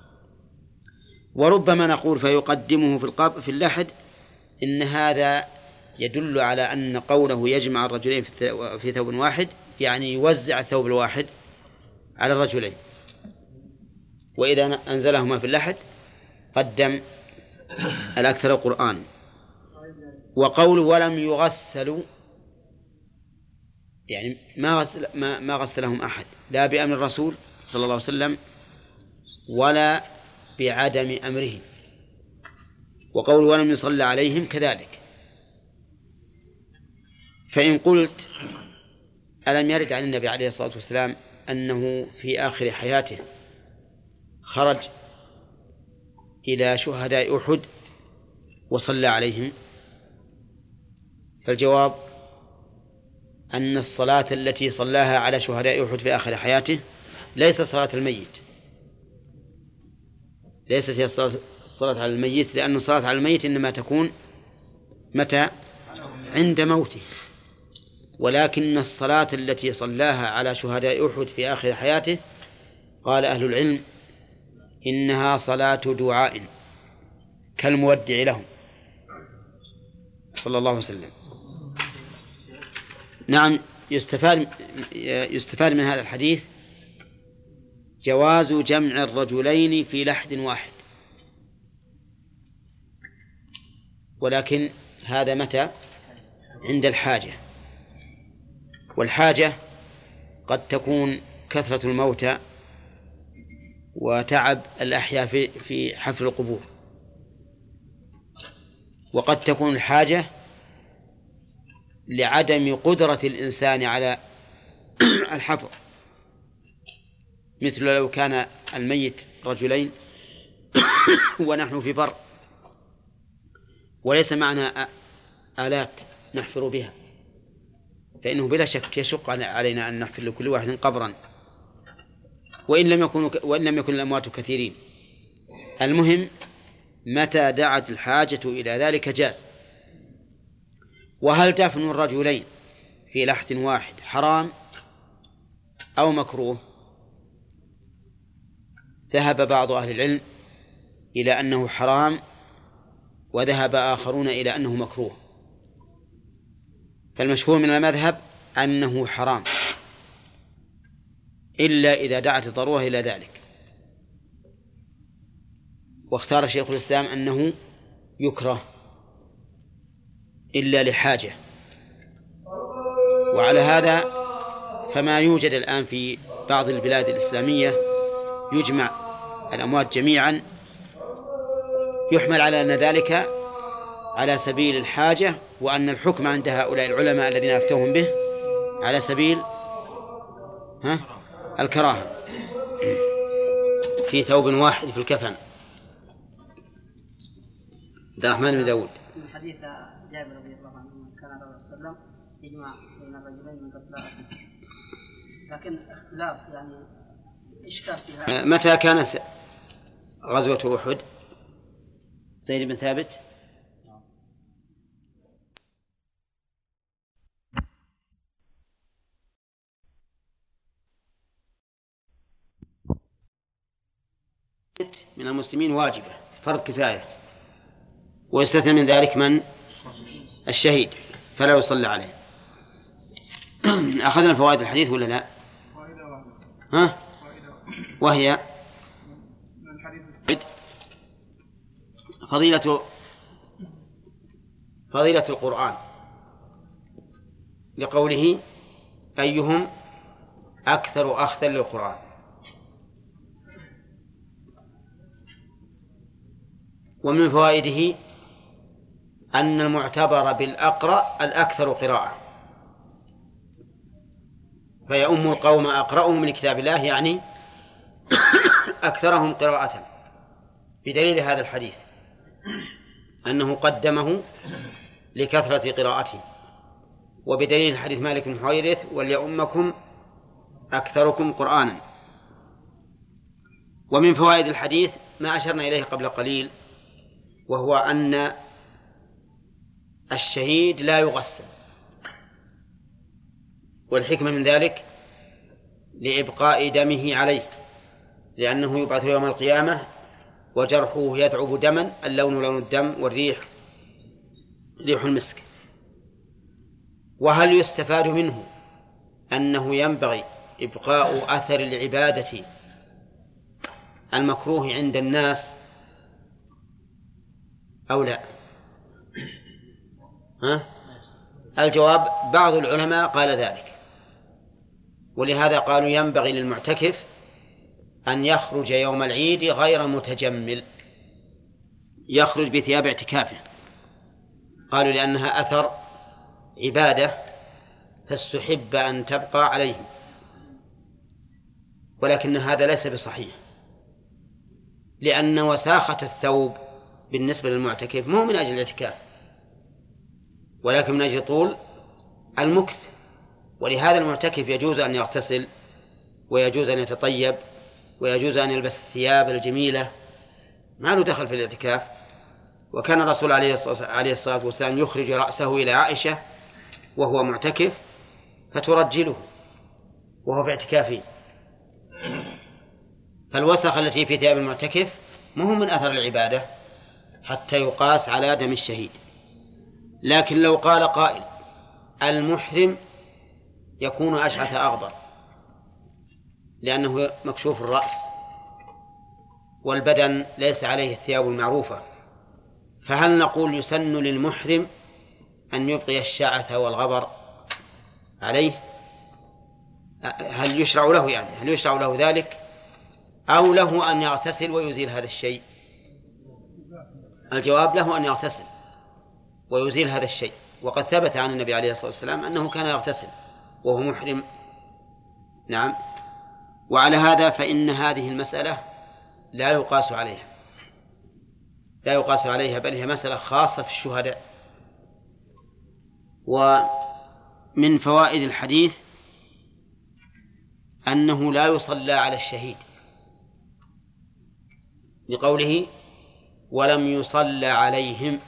وربما نقول فيقدمه في القبر في اللحد، إن هذا يدل على أن قوله يجمع الرجلين في ثوب واحد يعني يوزع الثوب الواحد على الرجلين، وإذا أنزلهما في اللحد قدم الأكثر القرآن. وقوله ولم يغسلوا يعني ما غسل ما, ما غسلهم أحد، لا بأمر الرسول صلى الله عليه وسلم ولا بعدم أمره. وقوله ولم يصلى عليهم كذلك. فإن قلت ألم يرد عن النبي عليه الصلاة والسلام أنه في آخر حياته خرج إلى شهداء أحد وصلى عليهم؟ فالجواب أن الصلاة التي صلاها على شهداء أحد في آخر حياته ليس صلاة الميت، ليست هي الصلاة على الميت، لأن الصلاة على الميت إنما تكون متى؟ عند موته. ولكن الصلاة التي صلاها على شهداء أحد في آخر حياته قال أهل العلم إنها صلاة دعاء كالمودع لهم صلى الله عليه وسلم. نعم. يستفاد يستفاد من هذا الحديث جواز جمع الرجلين في لحد واحد، ولكن هذا متى؟ عند الحاجة. والحاجة قد تكون كثرة الموتى وتعب الأحياء في في حفر القبور، وقد تكون الحاجة لعدم قدرة الإنسان على الحفر، مثل لو كان الميت رجلين ونحن في بر وليس معنا آلات نحفر بها، فإنه بلا شك يشق علينا أن نحفر لكل واحد قبرا، وإن لم يكونوا وإن لم يكن الأموات كثيرين. المهم متى دعت الحاجة إلى ذلك جاز. وهل دفن الرجلين في لحد واحد حرام أو مكروه؟ ذهب بعض أهل العلم إلى أنه حرام، وذهب آخرون إلى أنه مكروه. فالمشهور من المذهب أنه حرام إلا إذا دعت الضرورة إلى ذلك. واختار شيخ الإسلام أنه يكره إلا لحاجة. وعلى هذا فما يوجد الآن في بعض البلاد الإسلامية يجمع الأموات جميعا، يحمل على أن ذلك على سبيل الحاجة، وأن الحكم عند هؤلاء العلماء الذين أفتوهم به على سبيل ها الكراهة في ثوب واحد في الكفن. عبد الرحمن بن داود. من حديث جابر رضي الله عنه كان الرسول صلى الله عليه وسلم يجمع بين الرجلين من قتلى، لكن اختلاف يعني إشكال في هذا. متى كانت غزوة أحد؟ زيد بن ثابت. من المسلمين واجبة فرض كفاية، ويستثنى من ذلك من الشهيد فلا يصلى عليه. أخذنا فوائد الحديث ولا لا؟ ها؟ وهي فضيلة فضيلة القرآن لقوله أيهم أكثر أخذا للقرآن. ومن فوائده أن المعتبر بالأقرأ الأكثر قراءة، فيؤم القوم أقرأهم لكتاب الله يعني أكثرهم قراءة، بدليل هذا الحديث أنه قدمه لكثرة قراءته، وبدليل حديث مالك بن حويرث وليؤمكم أكثركم قرآنا. ومن فوائد الحديث ما أشرنا إليه قبل قليل، وهو أن الشهيد لا يغسل، والحكمة من ذلك لإبقاء دمه عليه، لأنه يبعث يوم القيامة وجرحه يدعب دما، اللون لون الدم والريح ريح المسك. وهل يستفاد منه أنه ينبغي إبقاء أثر العبادة المكروه عند الناس أو لا؟ ها؟ الجواب بعض العلماء قال ذلك، ولهذا قالوا ينبغي للمعتكف أن يخرج يوم العيد غير متجمل، يخرج بثياب اعتكافه. قالوا لأنها أثر عبادة فاستحب أن تبقى عليه، ولكن هذا ليس بصحيح، لأن وساخة الثوب بالنسبة للمعتكف مو من أجل الاعتكاف، ولكن من أجل طول المكث. ولهذا المعتكف يجوز أن يغتسل، ويجوز أن يتطيب، ويجوز أن يلبس الثياب الجميلة، ما له دخل في الاعتكاف. وكان الرسول عليه الصلاة والسلام يخرج رأسه إلى عائشة وهو معتكف فترجله وهو في اعتكافه. فالوسخ التي في ثياب المعتكف مو من أثر العبادة حتى يقاس على دم الشهيد. لكن لو قال قائل المحرم يكون أشعث أغبر لأنه مكشوف الرأس والبدن ليس عليه الثياب المعروفة، فهل نقول يسن للمحرم أن يبقي الشعث والغبر عليه؟ هل يشرع له يعني هل يشرع له ذلك، أو له أن يغتسل ويزيل هذا الشيء؟ الجواب له أن يغتسل ويزيل هذا الشيء، وقد ثبت عن النبي عليه الصلاة والسلام أنه كان يغتسل وهو محرم. نعم. وعلى هذا فإن هذه المسألة لا يقاس عليها لا يقاس عليها بل هي مسألة خاصة في الشهداء. ومن فوائد الحديث أنه لا يصلى على الشهيد لقوله ولم يصلى عليهم.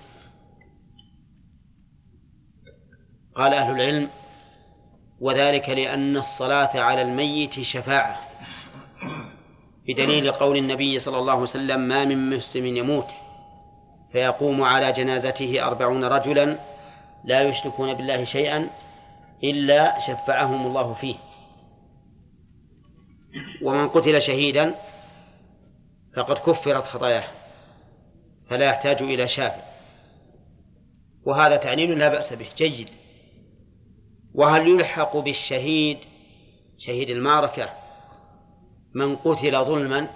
قال أهل العلم وذلك لأن الصلاة على الميت شفاعة، بدليل قول النبي صلى الله عليه وسلم ما من مسلم يموت فيقوم على جنازته أربعون رجلا لا يشركون بالله شيئا إلا شفعهم الله فيه. ومن قتل شهيدا فقد كفرت خطاياه فلا يحتاج إلى شافع، وهذا تعليل لا بأس به جيد. وهل يلحق بالشهيد شهيد المعركة من قتل ظلما؟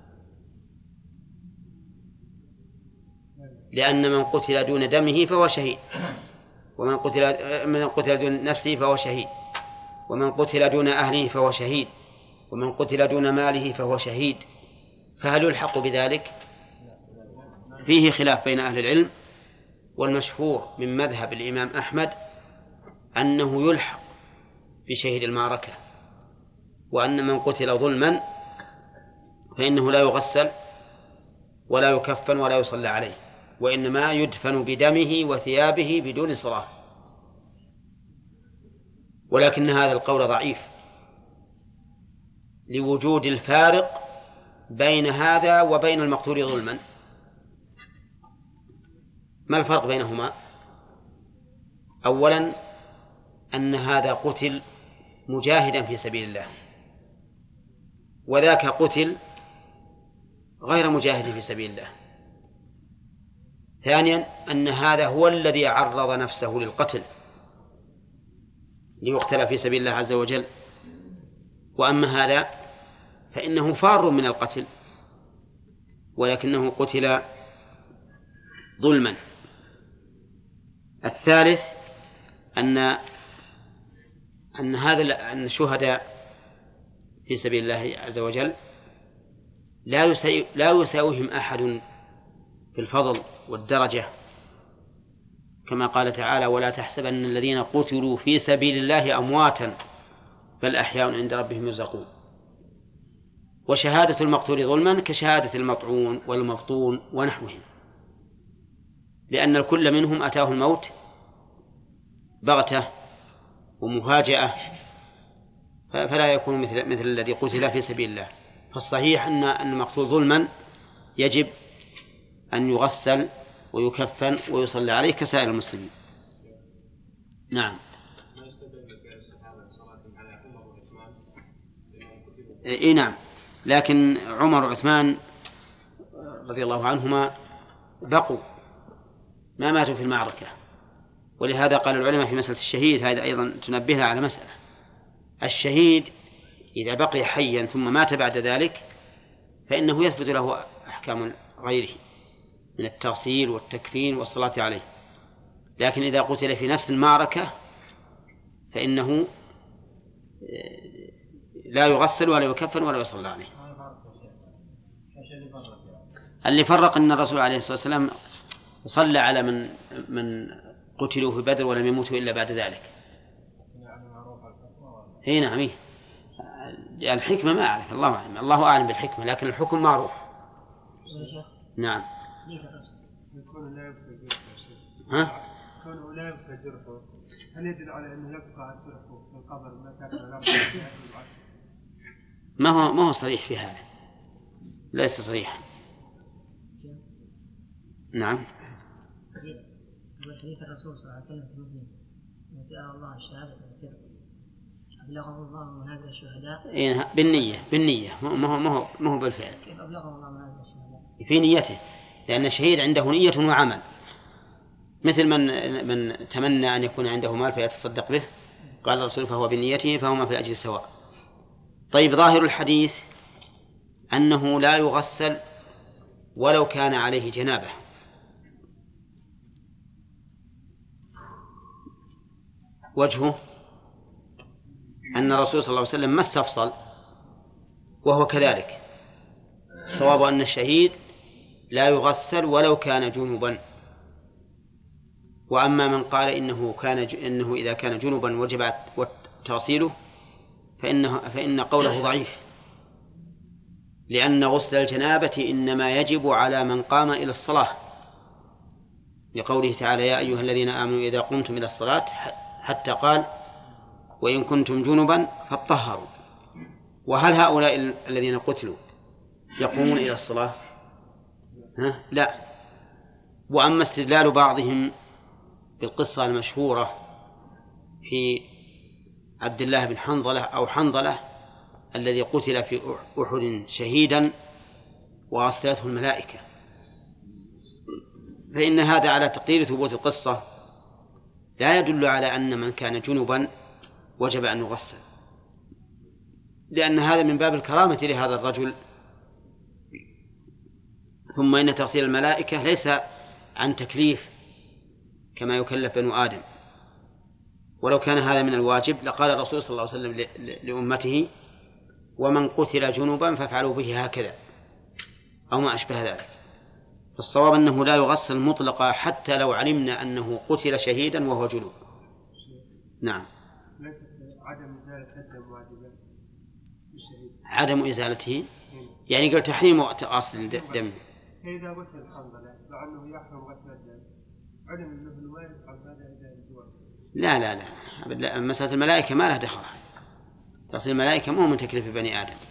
لأن من قتل دون دمه فهو شهيد، ومن قتل من قتل دون نفسه فهو شهيد، ومن قتل دون أهله فهو شهيد، ومن قتل دون ماله فهو شهيد. فهل يلحق بذلك؟ فيه خلاف بين أهل العلم، والمشهور من مذهب الإمام أحمد أنه يلحق بشهيد المعركة، وأن من قتل ظلما فإنه لا يغسل ولا يكفن ولا يصلى عليه، وإنما يدفن بدمه وثيابه بدون صلاة. ولكن هذا القول ضعيف لوجود الفارق بين هذا وبين المقتول ظلما. ما الفرق بينهما؟ أولا أن هذا قتل مجاهدا في سبيل الله، وذاك قتل غير مجاهد في سبيل الله. ثانيا أن هذا هو الذي عرض نفسه للقتل ليقتل في سبيل الله عز وجل، وأما هذا فإنه فار من القتل ولكنه قتل ظلما. الثالث أن أن هذا أن الشهداء في سبيل الله عز وجل لا يساوي لا يساويهم أحد في الفضل والدرجة، كما قال تعالى: ولا تحسبن الذين قتلوا في سبيل الله أمواتا بل أحياء عند ربهم يرزقون. وشهادة المقتول ظلما كشهادة المطعون والمبطون ونحوهم، لأن الكل منهم أتاه الموت بغتة ومفاجأة، فلا يكون مثل مثل الذي قتل في سبيل الله. فالصحيح أن أن المقتول ظلما يجب أن يغسل ويكفن ويصلى عليه كسائر المسلمين. نعم. إيه نعم، لكن عمر وعثمان رضي الله عنهما بقوا ما ماتوا في المعركة، ولهذا قال العلماء في مسألة الشهيد هذا أيضا تنبهنا على مسألة: الشهيد إذا بقي حيا ثم مات بعد ذلك فإنه يثبت له أحكام غيره من التغسيل والتكفين والصلاة عليه، لكن إذا قتل في نفس المعركة فإنه لا يغسل ولا يكفن ولا يصلى عليه. اللي فرق أن الرسول عليه الصلاة والسلام صلى على من من قتلوا في بدر ولم يموتوا إلا بعد ذلك. اي نعم، إيه. الحكمة ما أعرف، الله أعلم، الله أعلم بالحكمة، لكن الحكم معروف. نعم. ها؟ كونه لا يغسل جرحه هل يدل على أنه يبقى جرحه في القبر ما كان؟ ما هو ما هو صريح في هذا، ليس صريحا. نعم. حديث الرسول صلى الله عليه وسلم في مسلم: نسأل الله الشهادة والصدق أبلغه الله منازل الشهداء. إيه بالنية، بالنية، ما هو ما هو ما هو بالفعل. كيف أبلغه الله منازل الشهداء؟ في نيته، لأن الشهيد عنده نية وعمل، مثل من من تمنى أن يكون عنده مال فيتصدق به، قال الرسول: فهو بنيته فهما في الأجر سواء. طيب، ظاهر الحديث أنه لا يغسل ولو كان عليه جنابة، وجهه أن الرسول صلى الله عليه وسلم ما استفصل، وهو كذلك. الصواب أن الشهيد لا يغسل ولو كان جنبا. وأما من قال إنه كان ج... إنه إذا كان جنبا وجب تغسيله فإنه فإن قوله ضعيف، لأن غسل الجنابة إنما يجب على من قام إلى الصلاة، لقوله تعالى: يا أيها الذين آمنوا إذا قمتم إلى الصلاة، حتى قال: وإن كنتم جنبا فاطهروا. وهل هؤلاء الذين قتلوا يقومون إلى الصلاة؟ ها؟ لا. وأما استدلال بعضهم بالقصة المشهورة في عبد الله بن حنظلة أو حنظلة الذي قتل في أحد شهيدا وغسلته الملائكة، فإن هذا على تقدير ثبوت القصة لا يدل على أن من كان جنبا وجب أن يغسل، لأن هذا من باب الكرامة لهذا الرجل. ثم إن تغسيل الملائكة ليس عن تكليف كما يكلف بنو آدم، ولو كان هذا من الواجب لقال الرسول صلى الله عليه وسلم لأمته: ومن قتل جنوبا فافعلوا به هكذا أو ما أشبه ذلك. فالصواب أنه لا يغسل مطلقا حتى لو علمنا أنه قتل شهيدا وهو جنوب. نعم. ليست عدم إزالة الدم واجبا للشهيد. عدم إزالته يعني قال تحريم غسل الدم. إذا غسل الحنظلة مع أنه يحرم غسل الدم علم أنه ما يفعل هذا إذا الجوع. لا لا لا مسألة الملائكة ما لها دخل. تغسيل الملائكة مو من تكليف بني آدم.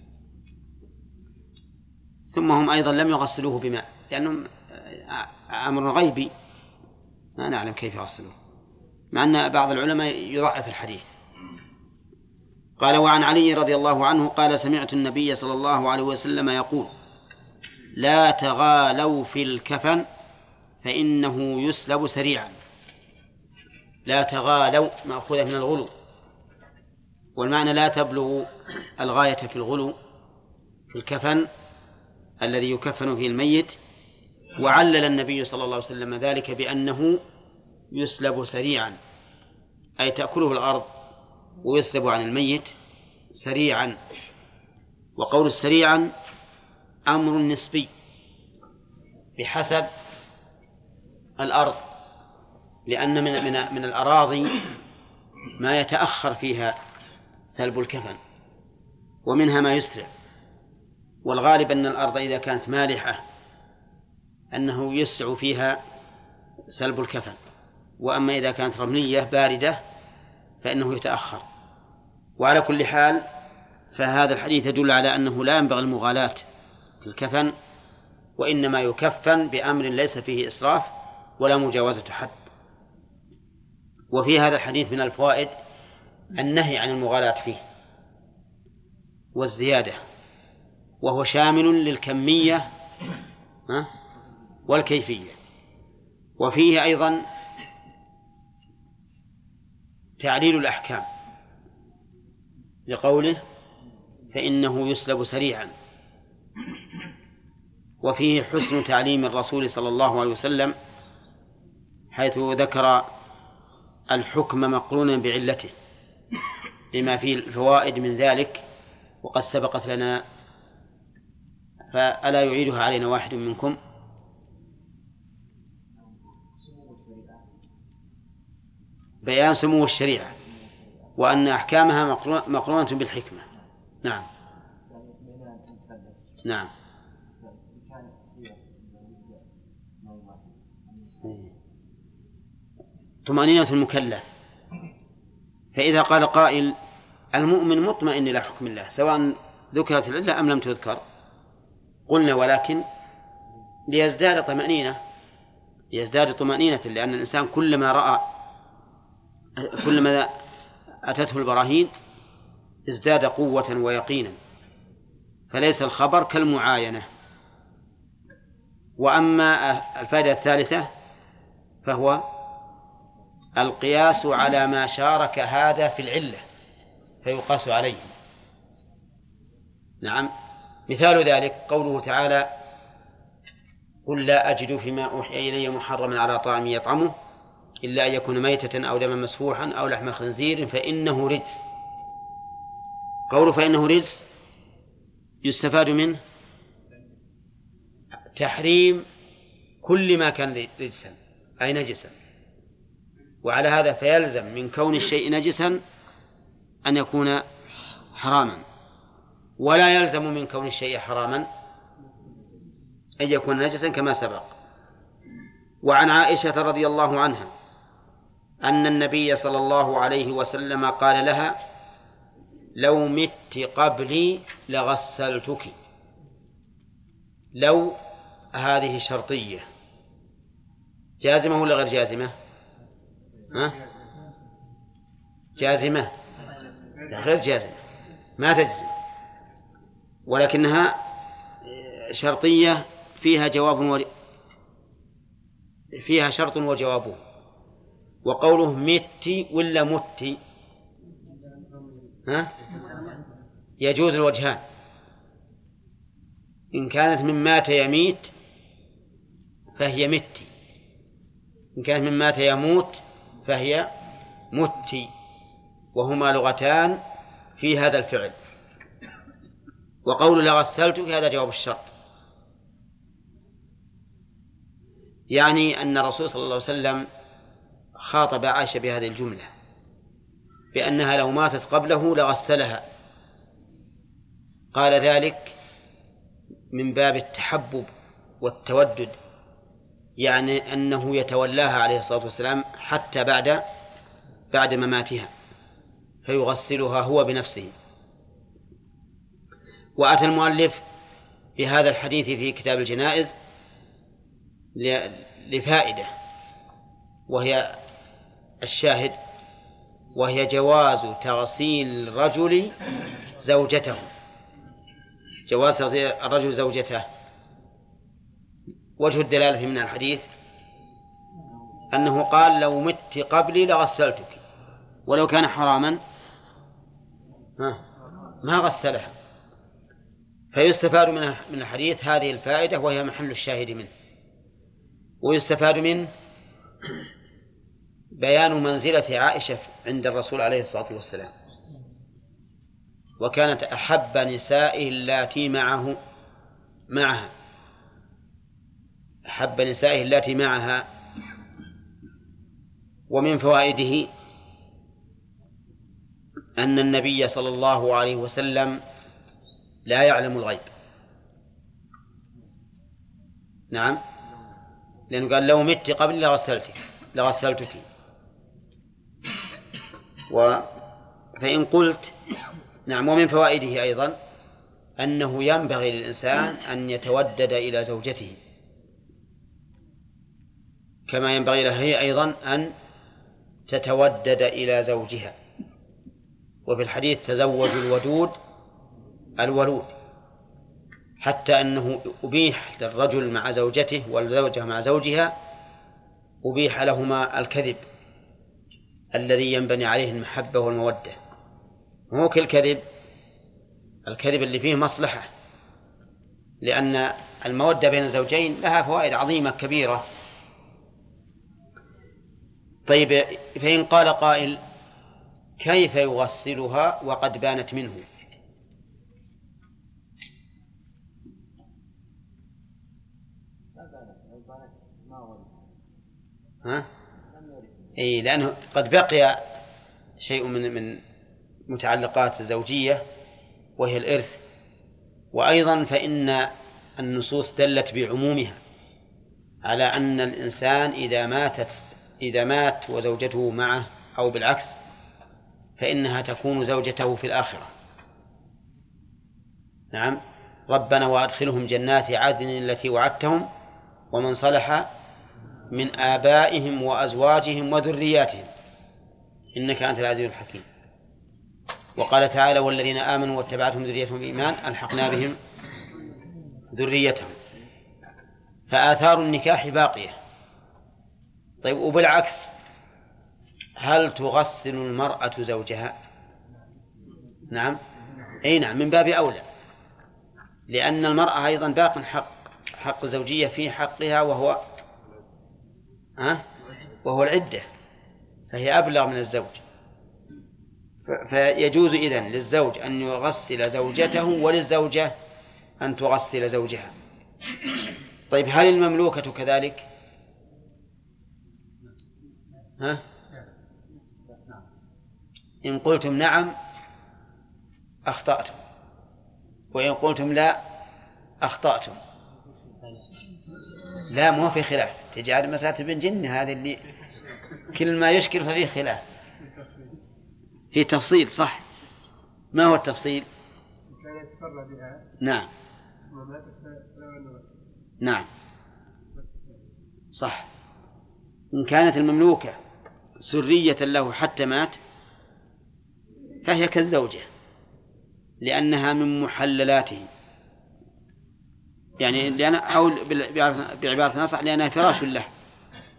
ثم هم أيضا لم يغسلوه بماء لأنهم أمر غيبي ما نعلم كيف يغسلوه، مع أن بعض العلماء يضعف الحديث. قال: وعن علي رضي الله عنه قال: سمعت النبي صلى الله عليه وسلم يقول: لا تغالوا في الكفن فإنه يسلب سريعا. لا تغالوا مأخوذة من الغلو، والمعنى لا تبلغ الغاية في الغلو في الكفن الذي يكفن فيه الميت. وعلل النبي صلى الله عليه وسلم ذلك بأنه يسلب سريعا، أي تأكله الأرض ويسلب عن الميت سريعا. وقول سريعا أمر نسبي بحسب الأرض، لأن من من من الأراضي ما يتأخر فيها سلب الكفن ومنها ما يسرع، والغالب أن الأرض إذا كانت مالحة أنه يسرع فيها سلب الكفن، وأما إذا كانت رملية باردة فإنه يتأخر. وعلى كل حال فهذا الحديث يدل على أنه لا ينبغي المغالاة في الكفن، وإنما يكفن بأمر ليس فيه إسراف ولا مجاوزة حد. وفي هذا الحديث من الفوائد النهي عن المغالاة فيه والزيادة، وهو شامل للكمية والكيفية. وفيه أيضا تعليل الأحكام لقوله فإنه يسلب سريعا، وفيه حسن تعليم الرسول صلى الله عليه وسلم حيث ذكر الحكم مقرونا بعلته لما فيه الفوائد من ذلك وقد سبقت لنا، فألا يعيدها علينا واحد منكم؟ بيان سمو الشريعة وأن أحكامها مقرونة بالحكمة. نعم نعم. طمأنينة المكلف. فإذا قال قائل المؤمن مطمئن إلى حكم الله سواء ذكرت العلة أم لم تذكر، قلنا ولكن ليزداد طمأنينة ليزداد طمأنينة لأن الإنسان كلما رأى كلما أتته البراهين ازداد قوة ويقينا، فليس الخبر كالمعاينة. وأما الفائدة الثالثة فهو القياس على ما شارك هذا في العلة فيقاس عليه. نعم، مثال ذلك قوله تعالى قل لا أجد فيما أوحي إلي محرما على طاعم يطعمه إلا أن يكون ميتة أو دما مسفوحا أو لحم خنزير فإنه رجس. قوله فإنه رجس يستفاد منه تحريم كل ما كان رجسا أي نجسا، وعلى هذا فيلزم من كون الشيء نجسا أن يكون حراما، ولا يلزم من كون الشيء حراما أن يكون نجسا كما سبق. وعن عائشة رضي الله عنها أن النبي صلى الله عليه وسلم قال لها لو مت قبلي لغسلتك. لو هذه شرطية جازمة ولا غير جازمة؟ ها؟ جازمة لا غير جازمة ما تجزم، ولكنها شرطية فيها جواب ور... فيها شرط وجوابه. وقوله مت ولا مت ها؟ يجوز الوجهان. إن كانت من مات يميت فهي مت، إن كانت من مات يموت فهي مت، وهما لغتان في هذا الفعل. وقول لغسلتك هذا جواب الشرط، يعني أن الرسول صلى الله عليه وسلم خاطب عائشة بهذه الجملة بأنها لو ماتت قبله لغسلها. قال ذلك من باب التحبب والتودد، يعني أنه يتولاها عليه الصلاة والسلام حتى بعد بعد مماتها فيغسلها هو بنفسه. وأتى المؤلف بهذا الحديث في كتاب الجنائز لفائدة، وهي الشاهد، وهي جواز تغسيل الرجل زوجته، جواز تغسيل الرجل زوجته. وجه الدلالة من الحديث أنه قال لو مت قبلي لغسلتك، ولو كان حراما ما غسلها. فيستفاد من الحديث هذه الفائدة وهي محل الشاهد منه. ويستفاد منه بيان منزلة عائشة عند الرسول عليه الصلاة والسلام، وكانت أحب نسائه اللاتي معه معها أحب نسائه اللاتي معها. ومن فوائده أن النبي صلى الله عليه وسلم لا يعلم الغيب. نعم، لأنه قال لو مت قبل لغسلتك لغسلتك و فإن قلت نعم. ومن فوائده أيضا أنه ينبغي للإنسان أن يتودد إلى زوجته كما ينبغي لها هي أيضا أن تتودد إلى زوجها. وفي الحديث تزوجوا الودود الولود، حتى أنه أبيح للرجل مع زوجته والزوجة مع زوجها، أبيح لهما الكذب الذي ينبني عليه المحبة والمودة، مو كالكذب الكذب اللي فيه مصلحة، لأن المودة بين الزوجين لها فوائد عظيمة كبيرة. طيب، فإن قال قائل كيف يغسلها وقد بانت منه؟ ها؟ أي، لأنه قد بقي شيء من من متعلقات الزوجية وهي الإرث. وأيضا فإن النصوص دلت بعمومها على أن الإنسان إذا ماتت إذا مات وزوجته معه أو بالعكس فإنها تكون زوجته في الآخرة. نعم، ربنا وأدخلهم جنات عدن التي وعدتهم ومن صلح من آبائهم وأزواجهم وذرياتهم إنك أنت العزيز الحكيم. وقال تعالى والذين آمنوا واتبعتهم ذريتهم بإيمان ألحقنا بهم ذريتهم. فآثار النكاح باقية. طيب، وبالعكس هل تغسل المرأة زوجها؟ نعم، أي نعم، من باب أولى، لأن المرأة أيضا باق حق حق الزوجية في حقها وهو ها وهو العدة، فهي أبلغ من الزوج. فيجوز إذن للزوج أن يغسل زوجته وللزوجة أن تغسل زوجها. طيب، هل المملوكة كذلك؟ ها؟ إن قلتم نعم أخطأتم، وإن قلتم لا أخطأتم. لا، مو في خلاف، تجعل مسألة ابن جن هذه اللي كل ما يشكل ففيه خلاف، في تفصيل. صح، ما هو التفصيل؟ كان يتسرى بها. نعم نعم صح. إن كانت المملوكة سرية له حتى مات فهي كالزوجة، لأنها من محللاته، يعني لأن أو بعبارة أصح لأنها فراش له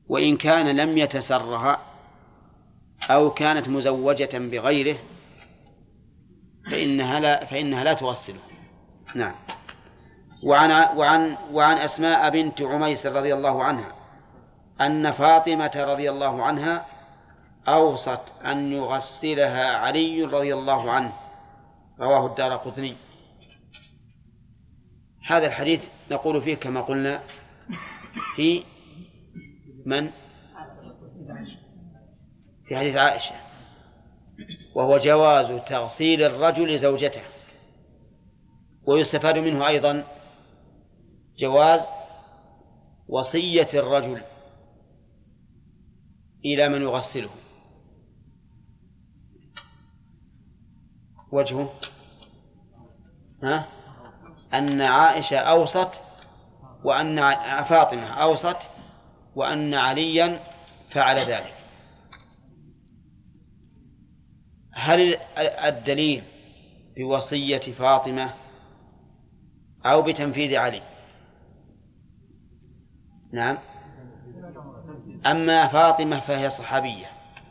وإن كان لم يتسرها أو كانت مزوجة بغيره فإنها لا, فإنها لا تغسله. نعم. وعن, وعن, وعن أسماء بنت عميس رضي الله عنها أن فاطمة رضي الله عنها أوصت أن يغسلها علي رضي الله عنه، رواه الدارقطني. هذا الحديث نقول فيه كما قلنا في من؟ في حديث عائشة، وهو جواز تغسيل الرجل زوجته. ويستفاد منه أيضا جواز وصية الرجل إلى من يغسله. وجهه ها؟ أن عائشة أوصت وأن فاطمة أوصت وأن عليا فعل ذلك. هل الدليل بوصية فاطمة أو بتنفيذ علي؟ نعم. أما فاطمة فهي صحابية،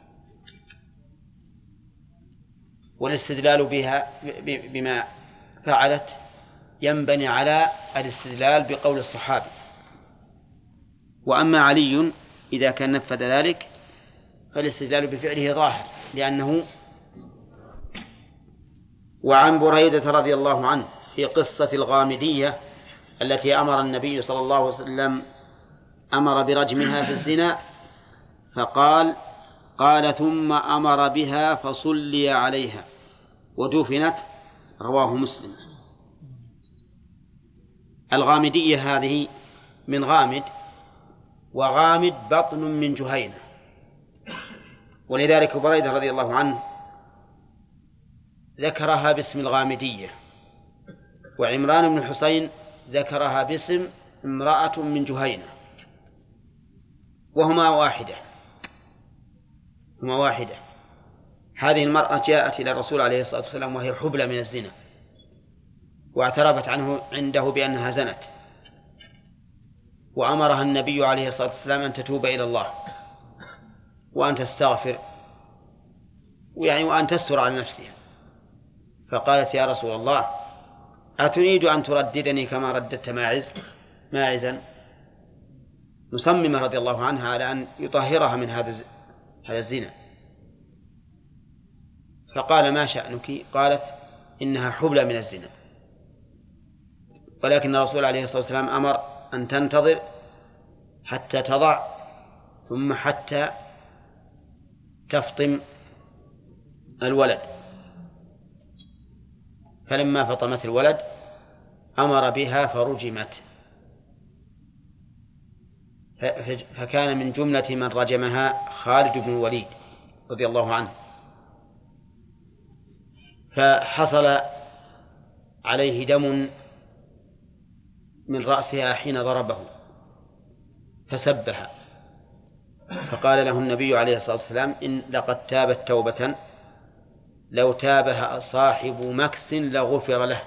والاستدلال بها بما فعلت ينبني على الاستدلال بقول الصحابي. وأما علي إذا كان نفذ ذلك فالاستدلال بفعله ظاهر لأنه. وعن بريدة رضي الله عنه في قصة الغامدية التي أمر النبي صلى الله عليه وسلم أمر برجمها في الزنا، فقال قال ثم أمر بها فصلي عليها ودفنت، رواه مسلم. الغامدية هذه من غامد، وغامد بطن من جهينة، ولذلك بريدة رضي الله عنه ذكرها باسم الغامدية، وعمران بن حسين ذكرها باسم امرأة من جهينة، وهما واحدة هما واحدة. هذه المرأة جاءت إلى الرسول عليه الصلاة والسلام وهي حبلى من الزنا، واعترفت عنه عنده بأنها زنت، وأمرها النبي عليه الصلاة والسلام أن تتوب إلى الله وأن تستغفر، يعني وأن تستر على نفسها. فقالت يا رسول الله أتريد أن ترددني كما رددت ماعز ماعزا؟ مصممة رضي الله عنها على أن يطهرها من هذا هذا الزنا. فقال ما شأنك؟ قالت إنها حبلى من الزنا، ولكن الرسول عليه الصلاة والسلام أمر أن تنتظر حتى تضع ثم حتى تفطم الولد. فلما فطمت الولد أمر بها فرجمت، فكان من جملة من رجمها خالد بن الوليد رضي الله عنه، فحصل عليه دم من رأسها حين ضربه فسبها، فقال له النبي عليه الصلاة والسلام إن لقد تابت توبة لو تابها صاحب مكس لغفر له.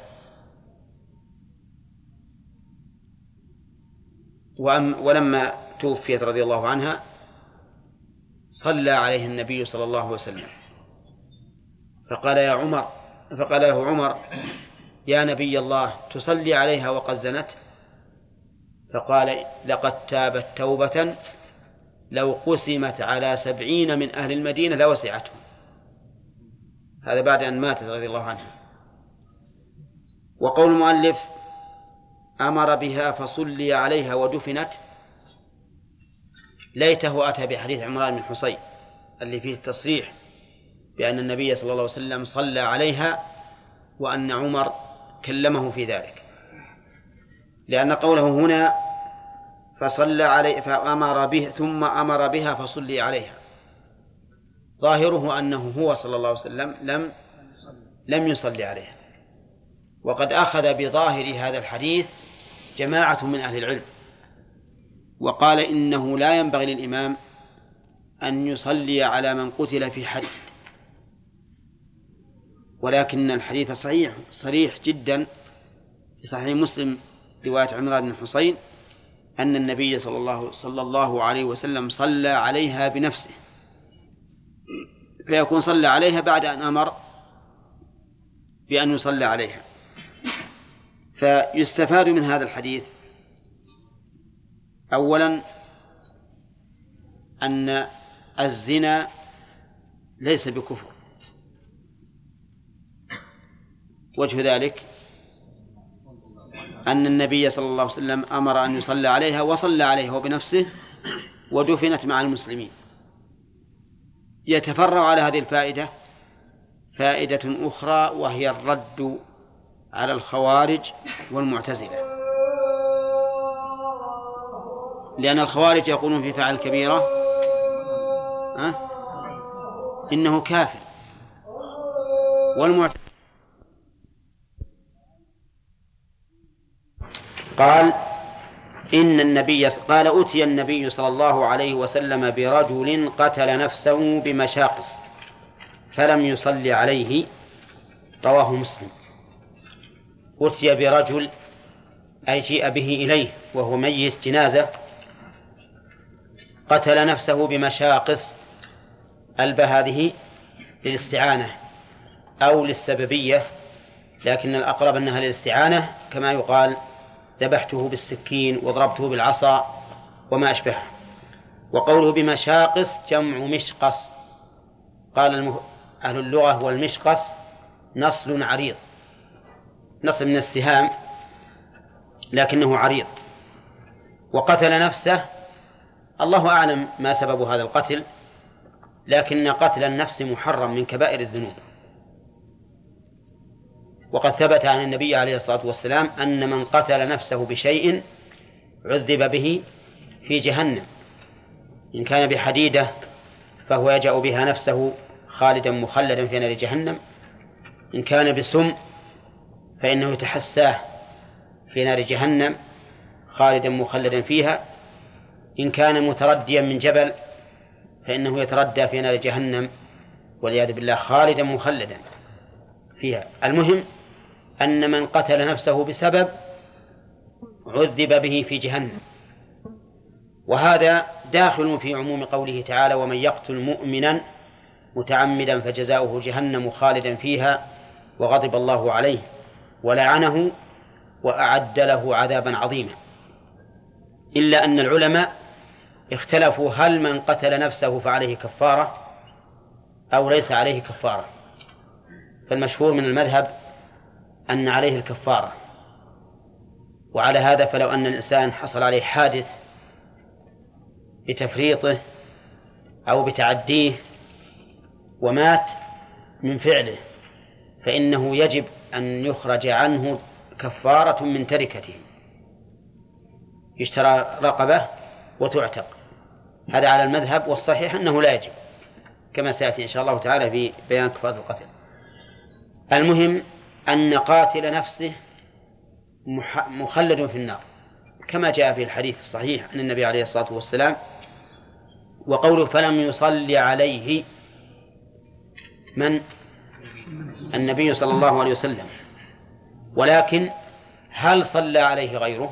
ولما توفيت رضي الله عنها صلى عليه النبي صلى الله عليه وسلم، فقال يا عمر فقال له عمر يا نبي الله تصلي عليها وقد زنت؟ فقال لقد تابت توبة لو قسمت على سبعين من أهل المدينة لوسعتهم. هذا بعد أن ماتت رضي الله عنها. وقول المؤلف أمر بها فصلي عليها ودفنت، ليته أتى بحديث عمران بن حسين اللي فيه التصريح بأن النبي صلى الله عليه وسلم صلى عليها وأن عمر كلمه في ذلك، لأن قوله هنا فصلى عليه فأمر به ثم أمر بها فصلي عليها ظاهره أنه هو صلى الله عليه وسلم لم لم يصلي عليها. وقد أخذ بظاهر هذا الحديث جماعة من أهل العلم وقال إنه لا ينبغي للإمام أن يصلي على من قتل في حد، ولكن الحديث صحيح صريح جدا في صحيح مسلم رواية عمران بن حسين أن النبي صلى الله, صلى الله عليه وسلم صلى عليها بنفسه، فيكون صلى عليها بعد أن أمر بأن يصلى عليها. فيستفاد من هذا الحديث أولا أن الزنا ليس بكفر. وجه ذلك أن النبي صلى الله عليه وسلم أمر أن يصلى عليها وصلى عليها بنفسه ودفنت مع المسلمين. يتفرع على هذه الفائدة فائدة أخرى، وهي الرد على الخوارج والمعتزلة، لأن الخوارج يقولون في فعل كبيرة أه؟ إنه كافر، والمعتزلة قال إن النبي قال أتي النبي صلى الله عليه وسلم برجل قتل نفسه بمشاقص فلم يصلي عليه، رواه مسلم. أتي برجل أي جيء به إليه وهو ميت جنازة، قتل نفسه بمشاقص، ألب هذه للاستعانة أو للسببية، لكن الأقرب أنها للاستعانة، كما يقال ذبحته بالسكين وضربته بالعصا وما أشبهه. وقوله بمشاقص جمع مشقص، قال أهل اللغة والمشقص نصل عريض، نصل من السهام لكنه عريض. وقتل نفسه، الله أعلم ما سبب هذا القتل، لكن قتل النفس محرم من كبائر الذنوب. وقد ثبت عن النبي عليه الصلاة والسلام أن من قتل نفسه بشيء عذب به في جهنم، إن كان بحديدة فهو يجأ بها نفسه خالدا مخلدا في نار جهنم، إن كان بسم فإنه يتحساه في نار جهنم خالدا مخلدا فيها، إن كان مترديا من جبل فإنه يتردى في نار جهنم والعياذ بالله خالدا مخلدا فيها. المهم أن من قتل نفسه بسبب عذب به في جهنم، وهذا داخل في عموم قوله تعالى ومن يقتل مؤمنا متعمدا فجزاؤه جهنم خالدا فيها وغضب الله عليه ولعنه وأعد له عذابا عظيما. إلا أن العلماء اختلفوا هل من قتل نفسه فعليه كفارة أو ليس عليه كفارة. فالمشهور من المذهب أن عليه الكفارة، وعلى هذا فلو أن الإنسان حصل عليه حادث بتفريطه أو بتعديه ومات من فعله فإنه يجب أن يخرج عنه كفارة من تركته، يشترى رقبة وتعتق. هذا على المذهب، والصحيح أنه لا يجب، كما سيأتي إن شاء الله تعالى في بيان كفارة القتل. المهم أن قاتل نفسه مخلد في النار كما جاء في الحديث الصحيح عن النبي عليه الصلاة والسلام. وقوله فلم يصلي عليه من؟ النبي صلى الله عليه وسلم. ولكن هل صلى عليه غيره؟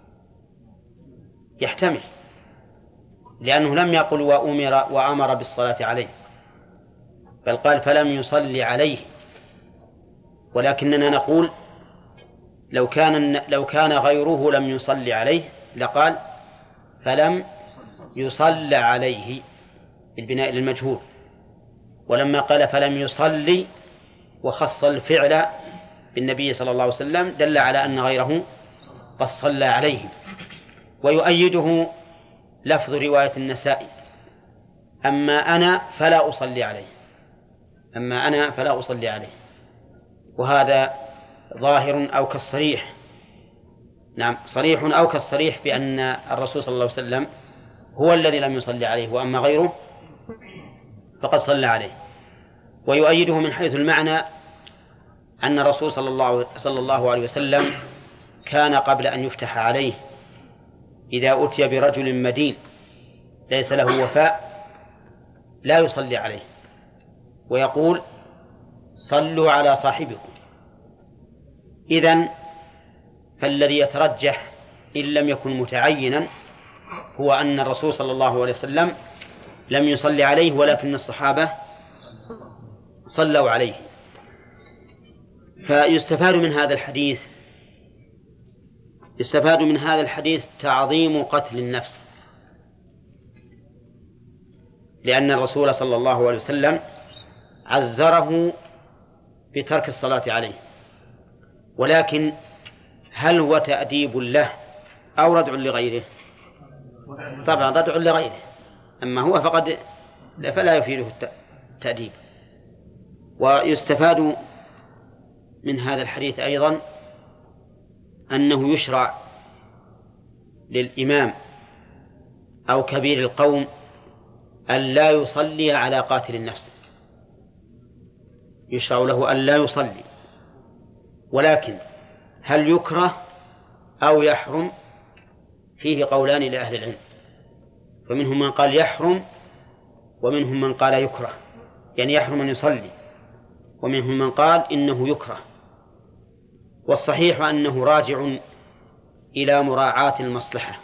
يحتمل، لأنه لم يقل وأمر وأمر بالصلاة عليه، بل قال فلم يصلي عليه. ولكننا نقول لو كان لو كان غيره لم يصلي عليه لقال فلم يصلى عليه بالبناء للمجهول، ولما قال فلم يصلي وخص الفعل بالنبي صلى الله عليه وسلم دل على أن غيره قد صلى عليه. ويؤيده لفظ رواية النسائي أما أنا فلا أصلي عليه، أما أنا فلا أصلي عليه، وهذا ظاهر أو كالصريح، نعم صريح أو كالصريح بأن الرسول صلى الله عليه وسلم هو الذي لم يصلي عليه، وأما غيره فقد صلى عليه. ويؤيده من حيث المعنى أن الرسول صلى الله, صلى الله عليه وسلم كان قبل أن يفتح عليه إذا أتي برجل مدين ليس له وفاء لا يصلي عليه، ويقول صلوا على صاحبكم. إذن فالذي يترجح إن لم يكن متعينا هو أن الرسول صلى الله عليه وسلم لم يصلي عليه ولكن الصحابة صلوا عليه. فيستفاد من هذا الحديث يستفاد من هذا الحديث تعظيم قتل النفس، لأن الرسول صلى الله عليه وسلم عزره بترك الصلاة عليه، ولكن هل هو تأديب له أو ردع لغيره؟ طبعا ردع لغيره، أما هو فقد فلا يفيده التأديب. ويستفاد من هذا الحديث أيضا أنه يشرع للإمام أو كبير القوم أن لا يصلي على قاتل النفس، يشرع له أن لا يصلي، ولكن هل يكره أو يحرم فيه قولان لأهل العلم، فمنهم من قال يحرم ومنهم من قال يكره، يعني يحرم أن يصلي، ومنهم من قال إنه يكره. والصحيح أنه راجع إلى مراعاة المصلحة،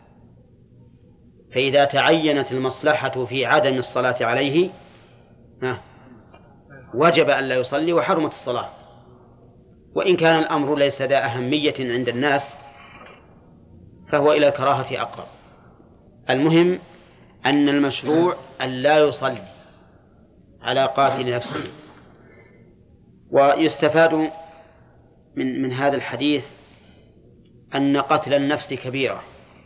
فإذا تعينت المصلحة في عدم الصلاة عليه وجب أن لا يصلي وحرمت الصلاة. وإن كان الأمر ليس ذا أهمية عند الناس فهو إلى الكراهة أقرب. المهم أن المشروع أن لا يصلي على قاتل نفسه. ويستفاد من من هذا الحديث أن قتل النفس كبيرة.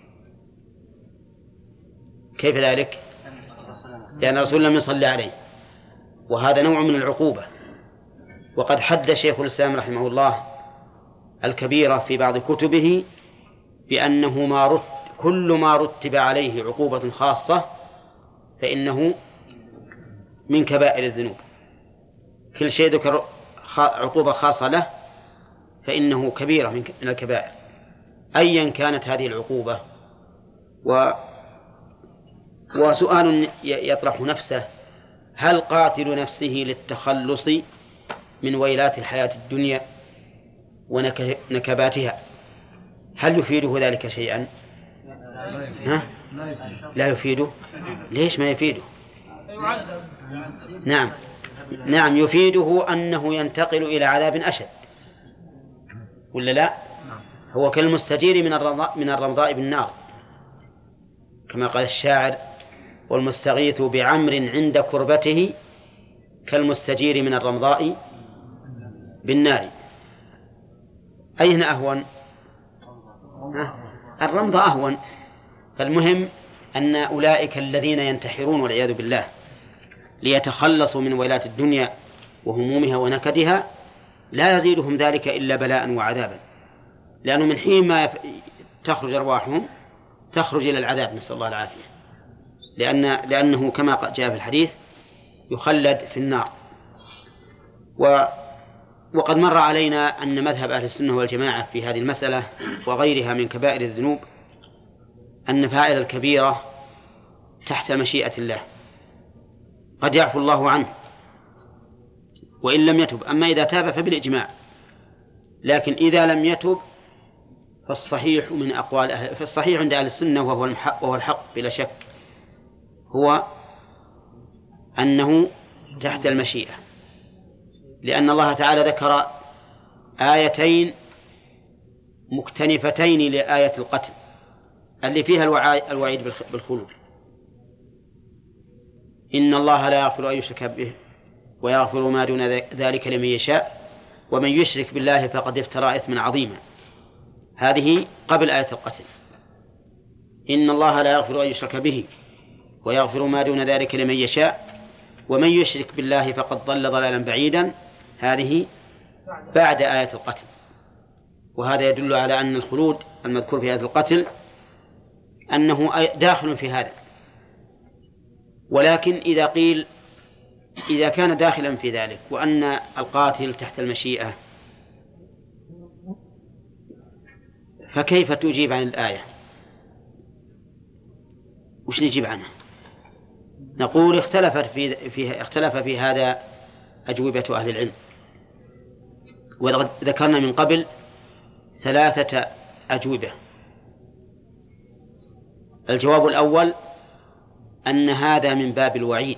كيف ذلك؟ لأن الرسول لم يصلي عليه، وهذا نوع من العقوبة. وقد حد شيخ الإسلام رحمه الله الكبيرة في بعض كتبه بأنه ما رتب كل ما رتب عليه عقوبة خاصة فإنه من كبائر الذنوب. كل شيء ذكر عقوبة خاصة له فإنه كبيرة من الكبائر أيا كانت هذه العقوبة. و وسؤال يطرح نفسه: هل قاتل نفسه للتخلص من ويلات الحياة الدنيا ونكباتها هل يفيده ذلك شيئا؟ ها؟ لا يفيده. ليش ما يفيده؟ نعم نعم يفيده أنه ينتقل إلى عذاب أشد، ولا لا؟ هو كالمستجير من الرمضاء من الرمضاء بالنار، كما قال الشاعر: والمستغيث بعمر عند كربته كالمستجير من الرمضاء بالنار. أين أهون؟ الرمضاء أهون. فالمهم أن أولئك الذين ينتحرون والعياذ بالله ليتخلصوا من ويلات الدنيا وهمومها ونكدها لا يزيدهم ذلك إلا بلاء وعذابا، لأنه من حين ما تخرج أرواحهم تخرج إلى العذاب، نسأل الله العافية، لأن لأنه كما جاء في الحديث يخلد في النار. و وقد مر علينا أن مذهب أهل السنة والجماعة في هذه المسألة وغيرها من كبائر الذنوب أن فاعل الكبيرة تحت مشيئة الله، قد يعفو الله عنه وإن لم يتب، أما إذا تاب فبالإجماع. لكن إذا لم يتب فالصحيح من أقوال أهل فالصحيح عند أهل السنة وهو الحق, وهو الحق بلا شك هو أنه تحت المشيئة، لأن الله تعالى ذكر آيتين مكتنفتين لآية القتل اللي فيها الوعيد بالخلود: إن الله لا يغفر أن يشرك به ويغفر ما دون ذلك لمن يشاء ومن يشرك بالله فقد افترى إثما عظيما. هذه قبل آية القتل. إن الله لا يغفر أن يشرك به ويغفر ما دون ذلك لمن يشاء ومن يشرك بالله فقد ضل ضلالا بعيدا. هذه بعد آية القتل. وهذا يدل على أن الخلود المذكور في آية القتل أنه داخل في هذا. ولكن إذا قيل إذا كان داخلا في ذلك وأن القاتل تحت المشيئة فكيف تجيب عن الآية؟ وش نجيب عنها؟ نقول اختلفت في, في اختلف في هذا أجوبة أهل العلم، وذكرنا من قبل ثلاثة أجوبة. الجواب الأول أن هذا من باب الوعيد،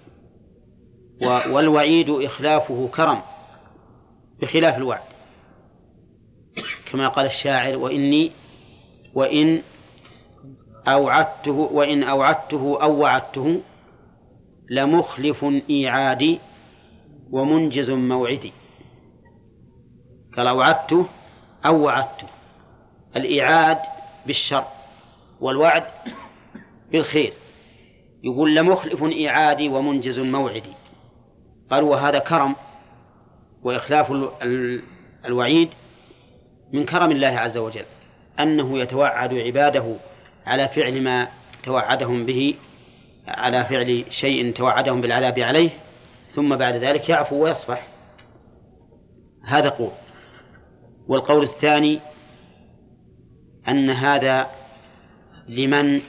والوعيد إخلافه كرم بخلاف الوعد، كما قال الشاعر: وإني وإن أوعدته وإن أوعدته أو وعدته لمخلف إيعادي ومنجز موعدي. قال: أوعدته أو وعدته، الإيعاد بالشر والوعد بالخير. يقول: لمخلف إيعادي ومنجز موعدي. قال: وهذا كرم، وإخلاف الوعيد من كرم الله عز وجل، أنه يتوعد عباده على فعل ما توعدهم به، على فعل شيء توعدهم بالعذاب عليه، ثم بعد ذلك يعفو ويصفح. هذا قول. والقول الثاني أن هذا لمن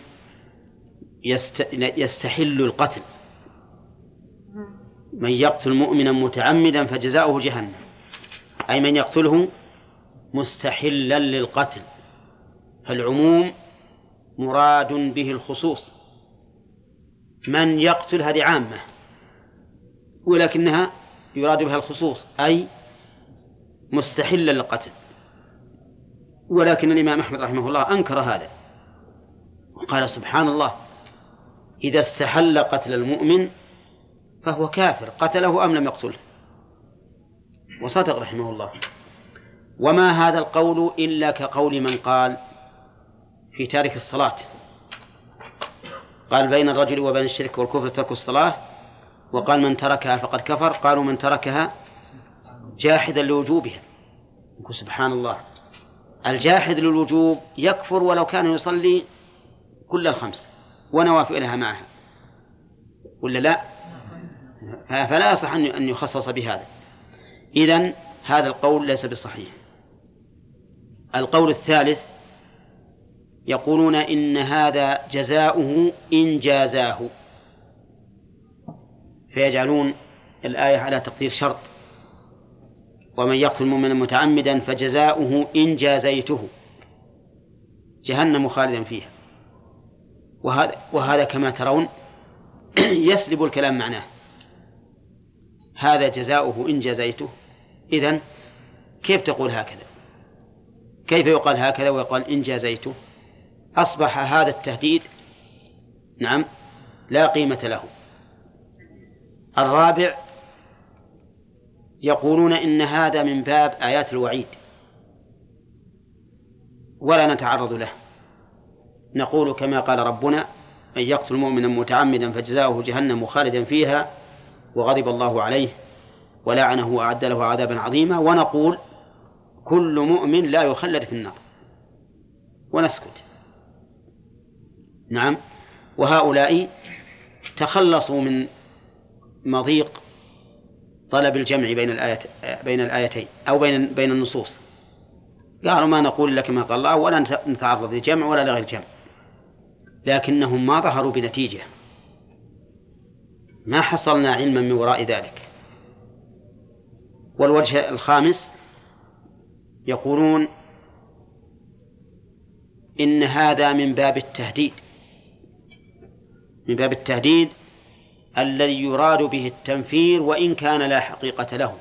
يستحل القتل، من يقتل مؤمنا متعمدا فجزاؤه جهنم، أي من يقتله مستحلا للقتل، فالعموم مراد به الخصوص. من يقتل هذه عامة، ولكنها يراد بها الخصوص، أي مستحلا للقتل. ولكن الإمام أحمد رحمه الله أنكر هذا وقال: سبحان الله، إذا استحل قتل المؤمن فهو كافر، قتله أم لم يقتله. وصدق رحمه الله. وما هذا القول إلا كقول من قال في تارك الصلاة، قال: بين الرجل وبين الشرك والكفر ترك الصلاة، وقال: من تركها فقد كفر. قالوا: من تركها جاحدا لوجوبها. سبحان الله، الجاحد للوجوب يكفر ولو كان يصلي كل الخمس ونوافلها معها، ولا لا؟ فلا يصح أن يخصص بهذا. إذن هذا القول ليس بصحيح. القول الثالث يقولون إن هذا جزاؤه إن جازاه، فيجعلون الآية على تقدير شرط: ومن يقتل مؤمنا متعمدا فجزاؤه إن جازيته جهنم خالدا فيها. وهذا, وهذا كما ترون يسلب الكلام معناه. هذا جزاؤه إن جازيته، إذن كيف تقول هكذا؟ كيف يقال هكذا ويقال إن جازيته؟ أصبح هذا التهديد نعم لا قيمة له. الرابع يقولون إن هذا من باب آيات الوعيد ولا نتعرض له، نقول كما قال ربنا: من يقتل مؤمنا متعمدا فجزاؤه جهنم خالدا فيها وغضب الله عليه ولعنه وأعد له عذابا عظيما، ونقول: كل مؤمن لا يخلد في النار، ونسكت. نعم. وهؤلاء تخلصوا من مضيق طلب الجمع بين الآيات بين الآيتين أو بين بين النصوص، قالوا: ما نقول لك ما قال الله ولا نتعرض للجمع ولا لغير الجمع. لكنهم ما ظهروا بنتيجة، ما حصلنا علما من وراء ذلك. والوجه الخامس يقولون إن هذا من باب التهديد، من باب التهديد الذي يراد به التنفير وإن كان لا حقيقة له.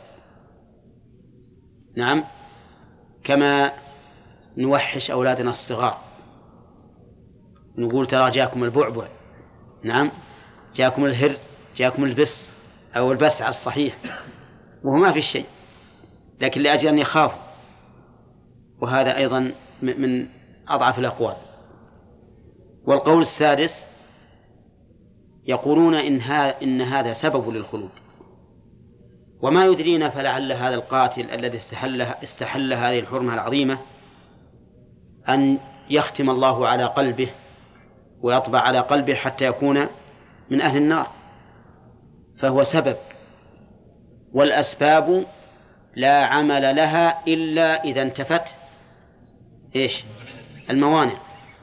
نعم، كما نوحش أولادنا الصغار، نقول: ترى جاكم البعبع، نعم، جاكم الهر، جاكم البس أو البسع الصحيح، وهو ما في شيء، لكن لأجل أن يخافوا. وهذا أيضا من أضعف الأقوال. والقول السادس يقولون إن, إن هذا سبب للخلود، وما يدرينا فلعل هذا القاتل الذي استحل, استحل هذه الحرمة العظيمة أن يختم الله على قلبه ويطبع على قلبه حتى يكون من أهل النار، فهو سبب، والأسباب لا عمل لها إلا إذا انتفت إيش الموانع.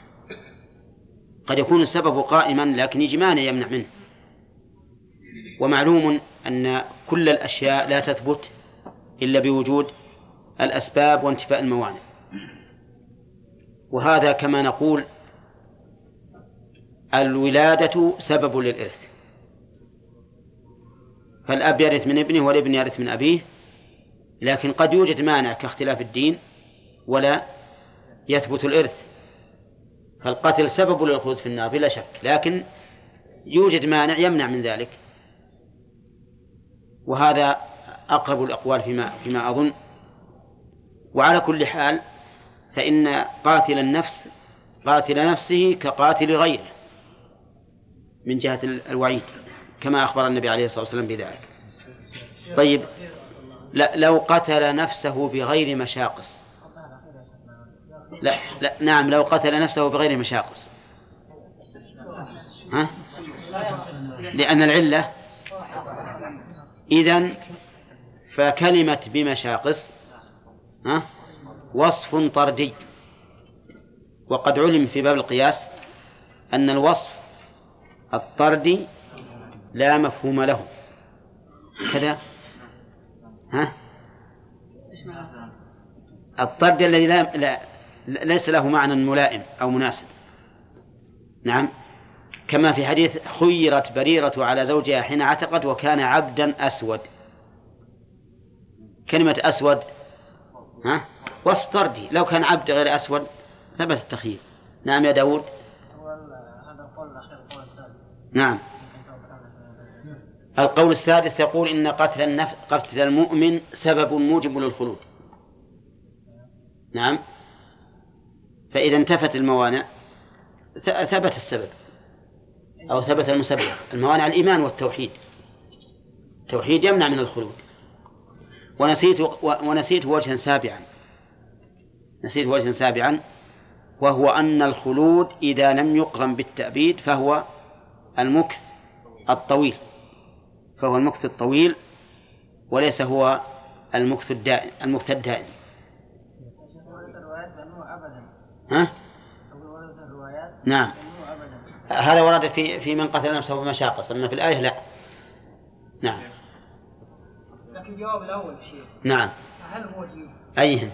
قد يكون السبب قائما لكن يجي مانع يمنع منه. ومعلوم أن كل الأشياء لا تثبت إلا بوجود الأسباب وانتفاء الموانع. وهذا كما نقول الولادة سبب للإرث، فالأب يرث من ابنه والابن يرث من أبيه، لكن قد يوجد مانع كاختلاف الدين ولا يثبت الإرث، فالقتل سبب للخلود في النار بلا شك، لكن يوجد مانع يمنع من ذلك، وهذا أقرب الأقوال فيما, فيما أظن. وعلى كل حال فإن قاتل النفس قاتل نفسه كقاتل غيره من جهة الوعيد، كما أخبر النبي عليه الصلاة والسلام بذلك. طيب، لا لو قتل نفسه بغير مشاقص، لا, لا نعم لو قتل نفسه بغير مشاقص، ها؟ لأن العلة إذن فكلمة بمشاقص ها؟ وصف طردي، وقد علم في باب القياس أن الوصف الطردي لا مفهوم له كذا، ها؟ الطرد الذي لا, لا ليس له معنى ملائم أو مناسب. نعم، كما في حديث خيرت بريرة على زوجها حين عتقت وكان عبدا أسود، كلمة أسود ها؟ وصف طردي، لو كان عبد غير أسود ثبت التخيير. نعم يا داود. نعم، القول السادس يقول إن قتل النفس قتل المؤمن سبب موجب للخلود. نعم، فإذا انتفت الموانع ثبت السبب أو ثبت المسبب. الموانع الإيمان والتوحيد، التوحيد يمنع من الخلود. ونسيت ونسيت وجها سابعا نسيت وجها سابعا وهو أن الخلود إذا لم يقرن بالتأبيد فهو المكث الطويل فهو المكث الطويل وليس هو المكث الدائم المكث الدائم. ها؟ نعم، هذا ورد في في من قتل نفسه بمشاقص، أما في الآية لا. نعم، لكن الجواب الأول شيء. نعم، هل هو وجيه؟ أيهن؟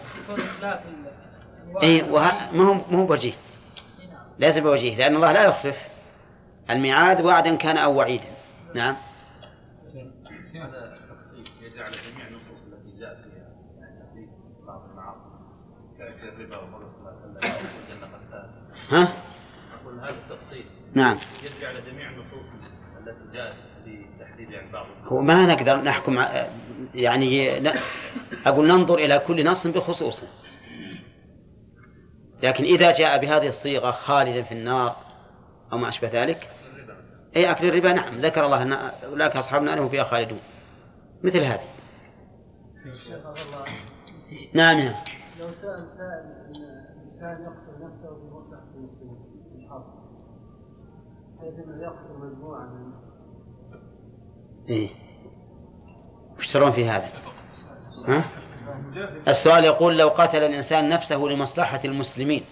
أي وه... ما هو ما هو وجيه، ليس بوجيه، لأن الله لا يخلف الميعاد وعدا كان أو وعيدا. نعم. هذا تفصيل يجعل جميع النصوص التي جاءت فيها تحديد بعض المعاصي كالربا وقول صلى الله عليه وسلم والجنة قتال. ها؟ أقول هذا التفصيل. نعم. يرجع على جميع النصوص التي جاءت لتحديد يعني بعض. هو ما نقدر نحكم يعني لا أقول ننظر إلى كل نص بخصوصه، لكن إذا جاء بهذه الصيغة خالدا في النار أو ما أشبه ذلك، أي أكل الربا نعم ذكر الله أن أولئك أصحابنا أنهم فيها خالدون، مثل هذه. نعم. نعم. لو سأل سائل أن الإنسان يقتل نفسه بمصلحة المسلمين في الحرب، حيث أنه يقتل مجموعة من إيه وش ترون في هذا؟ ها؟ السؤال يقول لو قتل الإنسان نفسه لمصلحة المسلمين،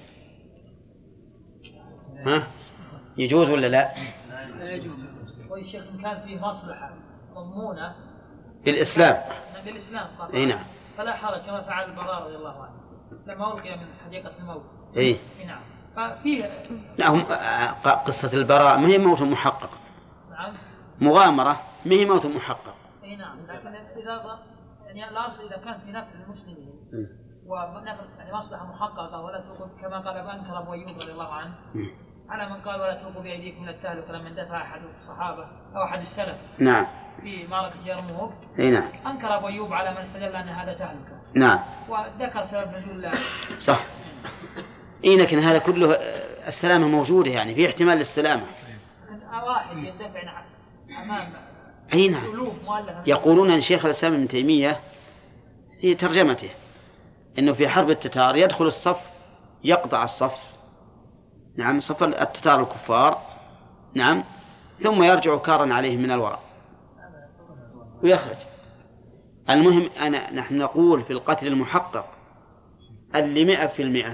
ها؟ يجوز ولا لا؟ لا يجوز. والشيخ إن كان فيه مصلحة مضمونة للإسلام للإسلام طبعا. إيه نعم. فلا حرج، كما فعل البراء رضي الله عنه لما ألقي من حديقة الموت. إيه. نعم. ففيه. لا هم قصة البراء ما هي موت محقق. نعم. مغامرة ما هي موت محقق. إيه نعم. لكن إذا يعني الأصل إذا كان في نفع المسلمين ونفع يعني مصلحة محققة ولا تلقوا كما قال أنكر أبو أيوب رضي الله عنه على من قال ولا تلقوا بأيديكم إلى التهلكة لما دفع أحد الصحابة أو أحد السلف. نعم. في معركة يرموك. إيه نعم. أنكر أبو أيوب على من استدل أن هذا تهلكة. نعم. وذكر سبب نزول الله. صح. إيه لكن هذا كله السلامة موجودة، يعني في احتمال للسلامة. واحد يدفع أمام. أي نعم. يقولون أن شيخ الإسلام ابن تيمية في ترجمته أنه في حرب التتار يدخل الصف يقطع الصف، نعم صف التتار الكفار، نعم ثم يرجع كارا عليه من الوراء ويخرج. المهم أنا نحن نقول في القتل المحقق اللي مئة في المئة.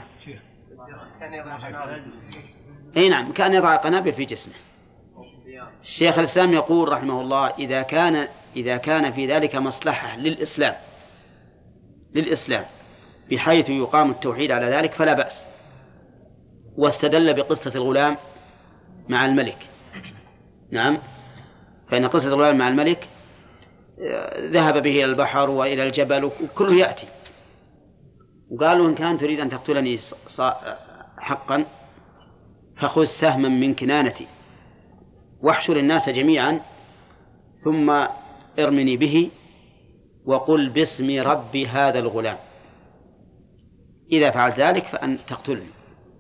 أي نعم كان يضع قنابل في جسمه. الشيخ الإسلام يقول رحمه الله إذا كان إذا كان في ذلك مصلحة للإسلام للإسلام بحيث يقام التوحيد على ذلك فلا بأس. واستدل بقصة الغلام مع الملك. نعم، فإن قصة الغلام مع الملك ذهب به إلى البحر وإلى الجبل وكله يأتي، وقالوا إن كان تريد أن تقتلني حقا فخذ سهما من كنانتي واحشر الناس جميعا ثم ارمني به وقل باسم رب هذا الغلام، إذا فعلت ذلك فأن تقتلني.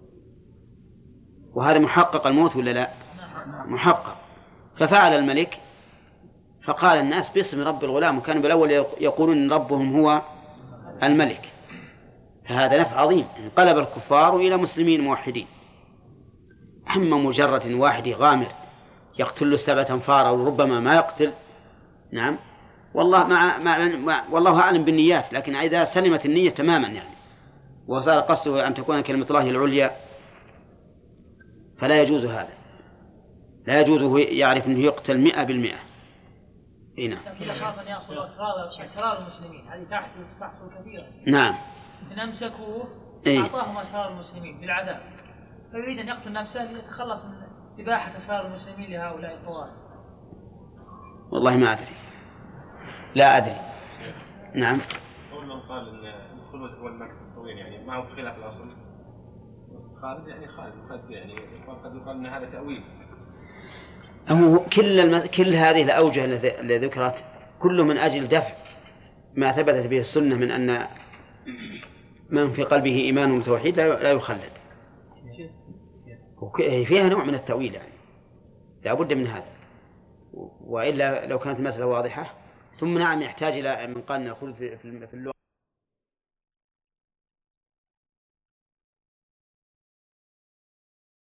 وهذا محقق الموت ولا لا؟ محقق. ففعل الملك، فقال الناس باسم رب الغلام، وكانوا بالأول يقولون إن ربهم هو الملك. فهذا نفع عظيم، انقلب الكفار إلى مسلمين موحدين. أما مجرد واحد غامر يقتل له سبعة أنفار أو ربما ما يقتل، نعم، والله مع, مع والله أعلم بالنيات، لكن إذا سلمت النية تماما يعني وصار قصده أن تكون كلمة الله العليا فلا يجوز هذا، لا يجوز يعرف أنه يقتل مئة بالمئة. هنا لكن خاف أن يأخذ أسرار أسرار المسلمين، هذه تحدث تحصل كثيرا. نعم، إن أمسكوه إيه؟ أعطاهم أسرار المسلمين بالعذاب، فيريد أن يقتل نفسه ليتخلص من إباحة أسرار المسلمين لهؤلاء الطغاة. والله ما أدري، لا أدري. نعم. قول من قال إن الخلود هو المكث الطويل يعني ما هو خلاف الأصل، خالد يعني خالد قد يعني قد يقال أن هذا تأويل. أو كل الم... كل هذه الأوجه التي ذكرت كل من أجل دفع ما ثبتت به السنة من أن من في قلبه إيمان وتوحيد لا يخلد، فيها نوع من التأويل يعني لا بد من هذا، وإلا لو كانت المسألة واضحة. ثم نعم يحتاج إلى من قال أن الخلود في اللغة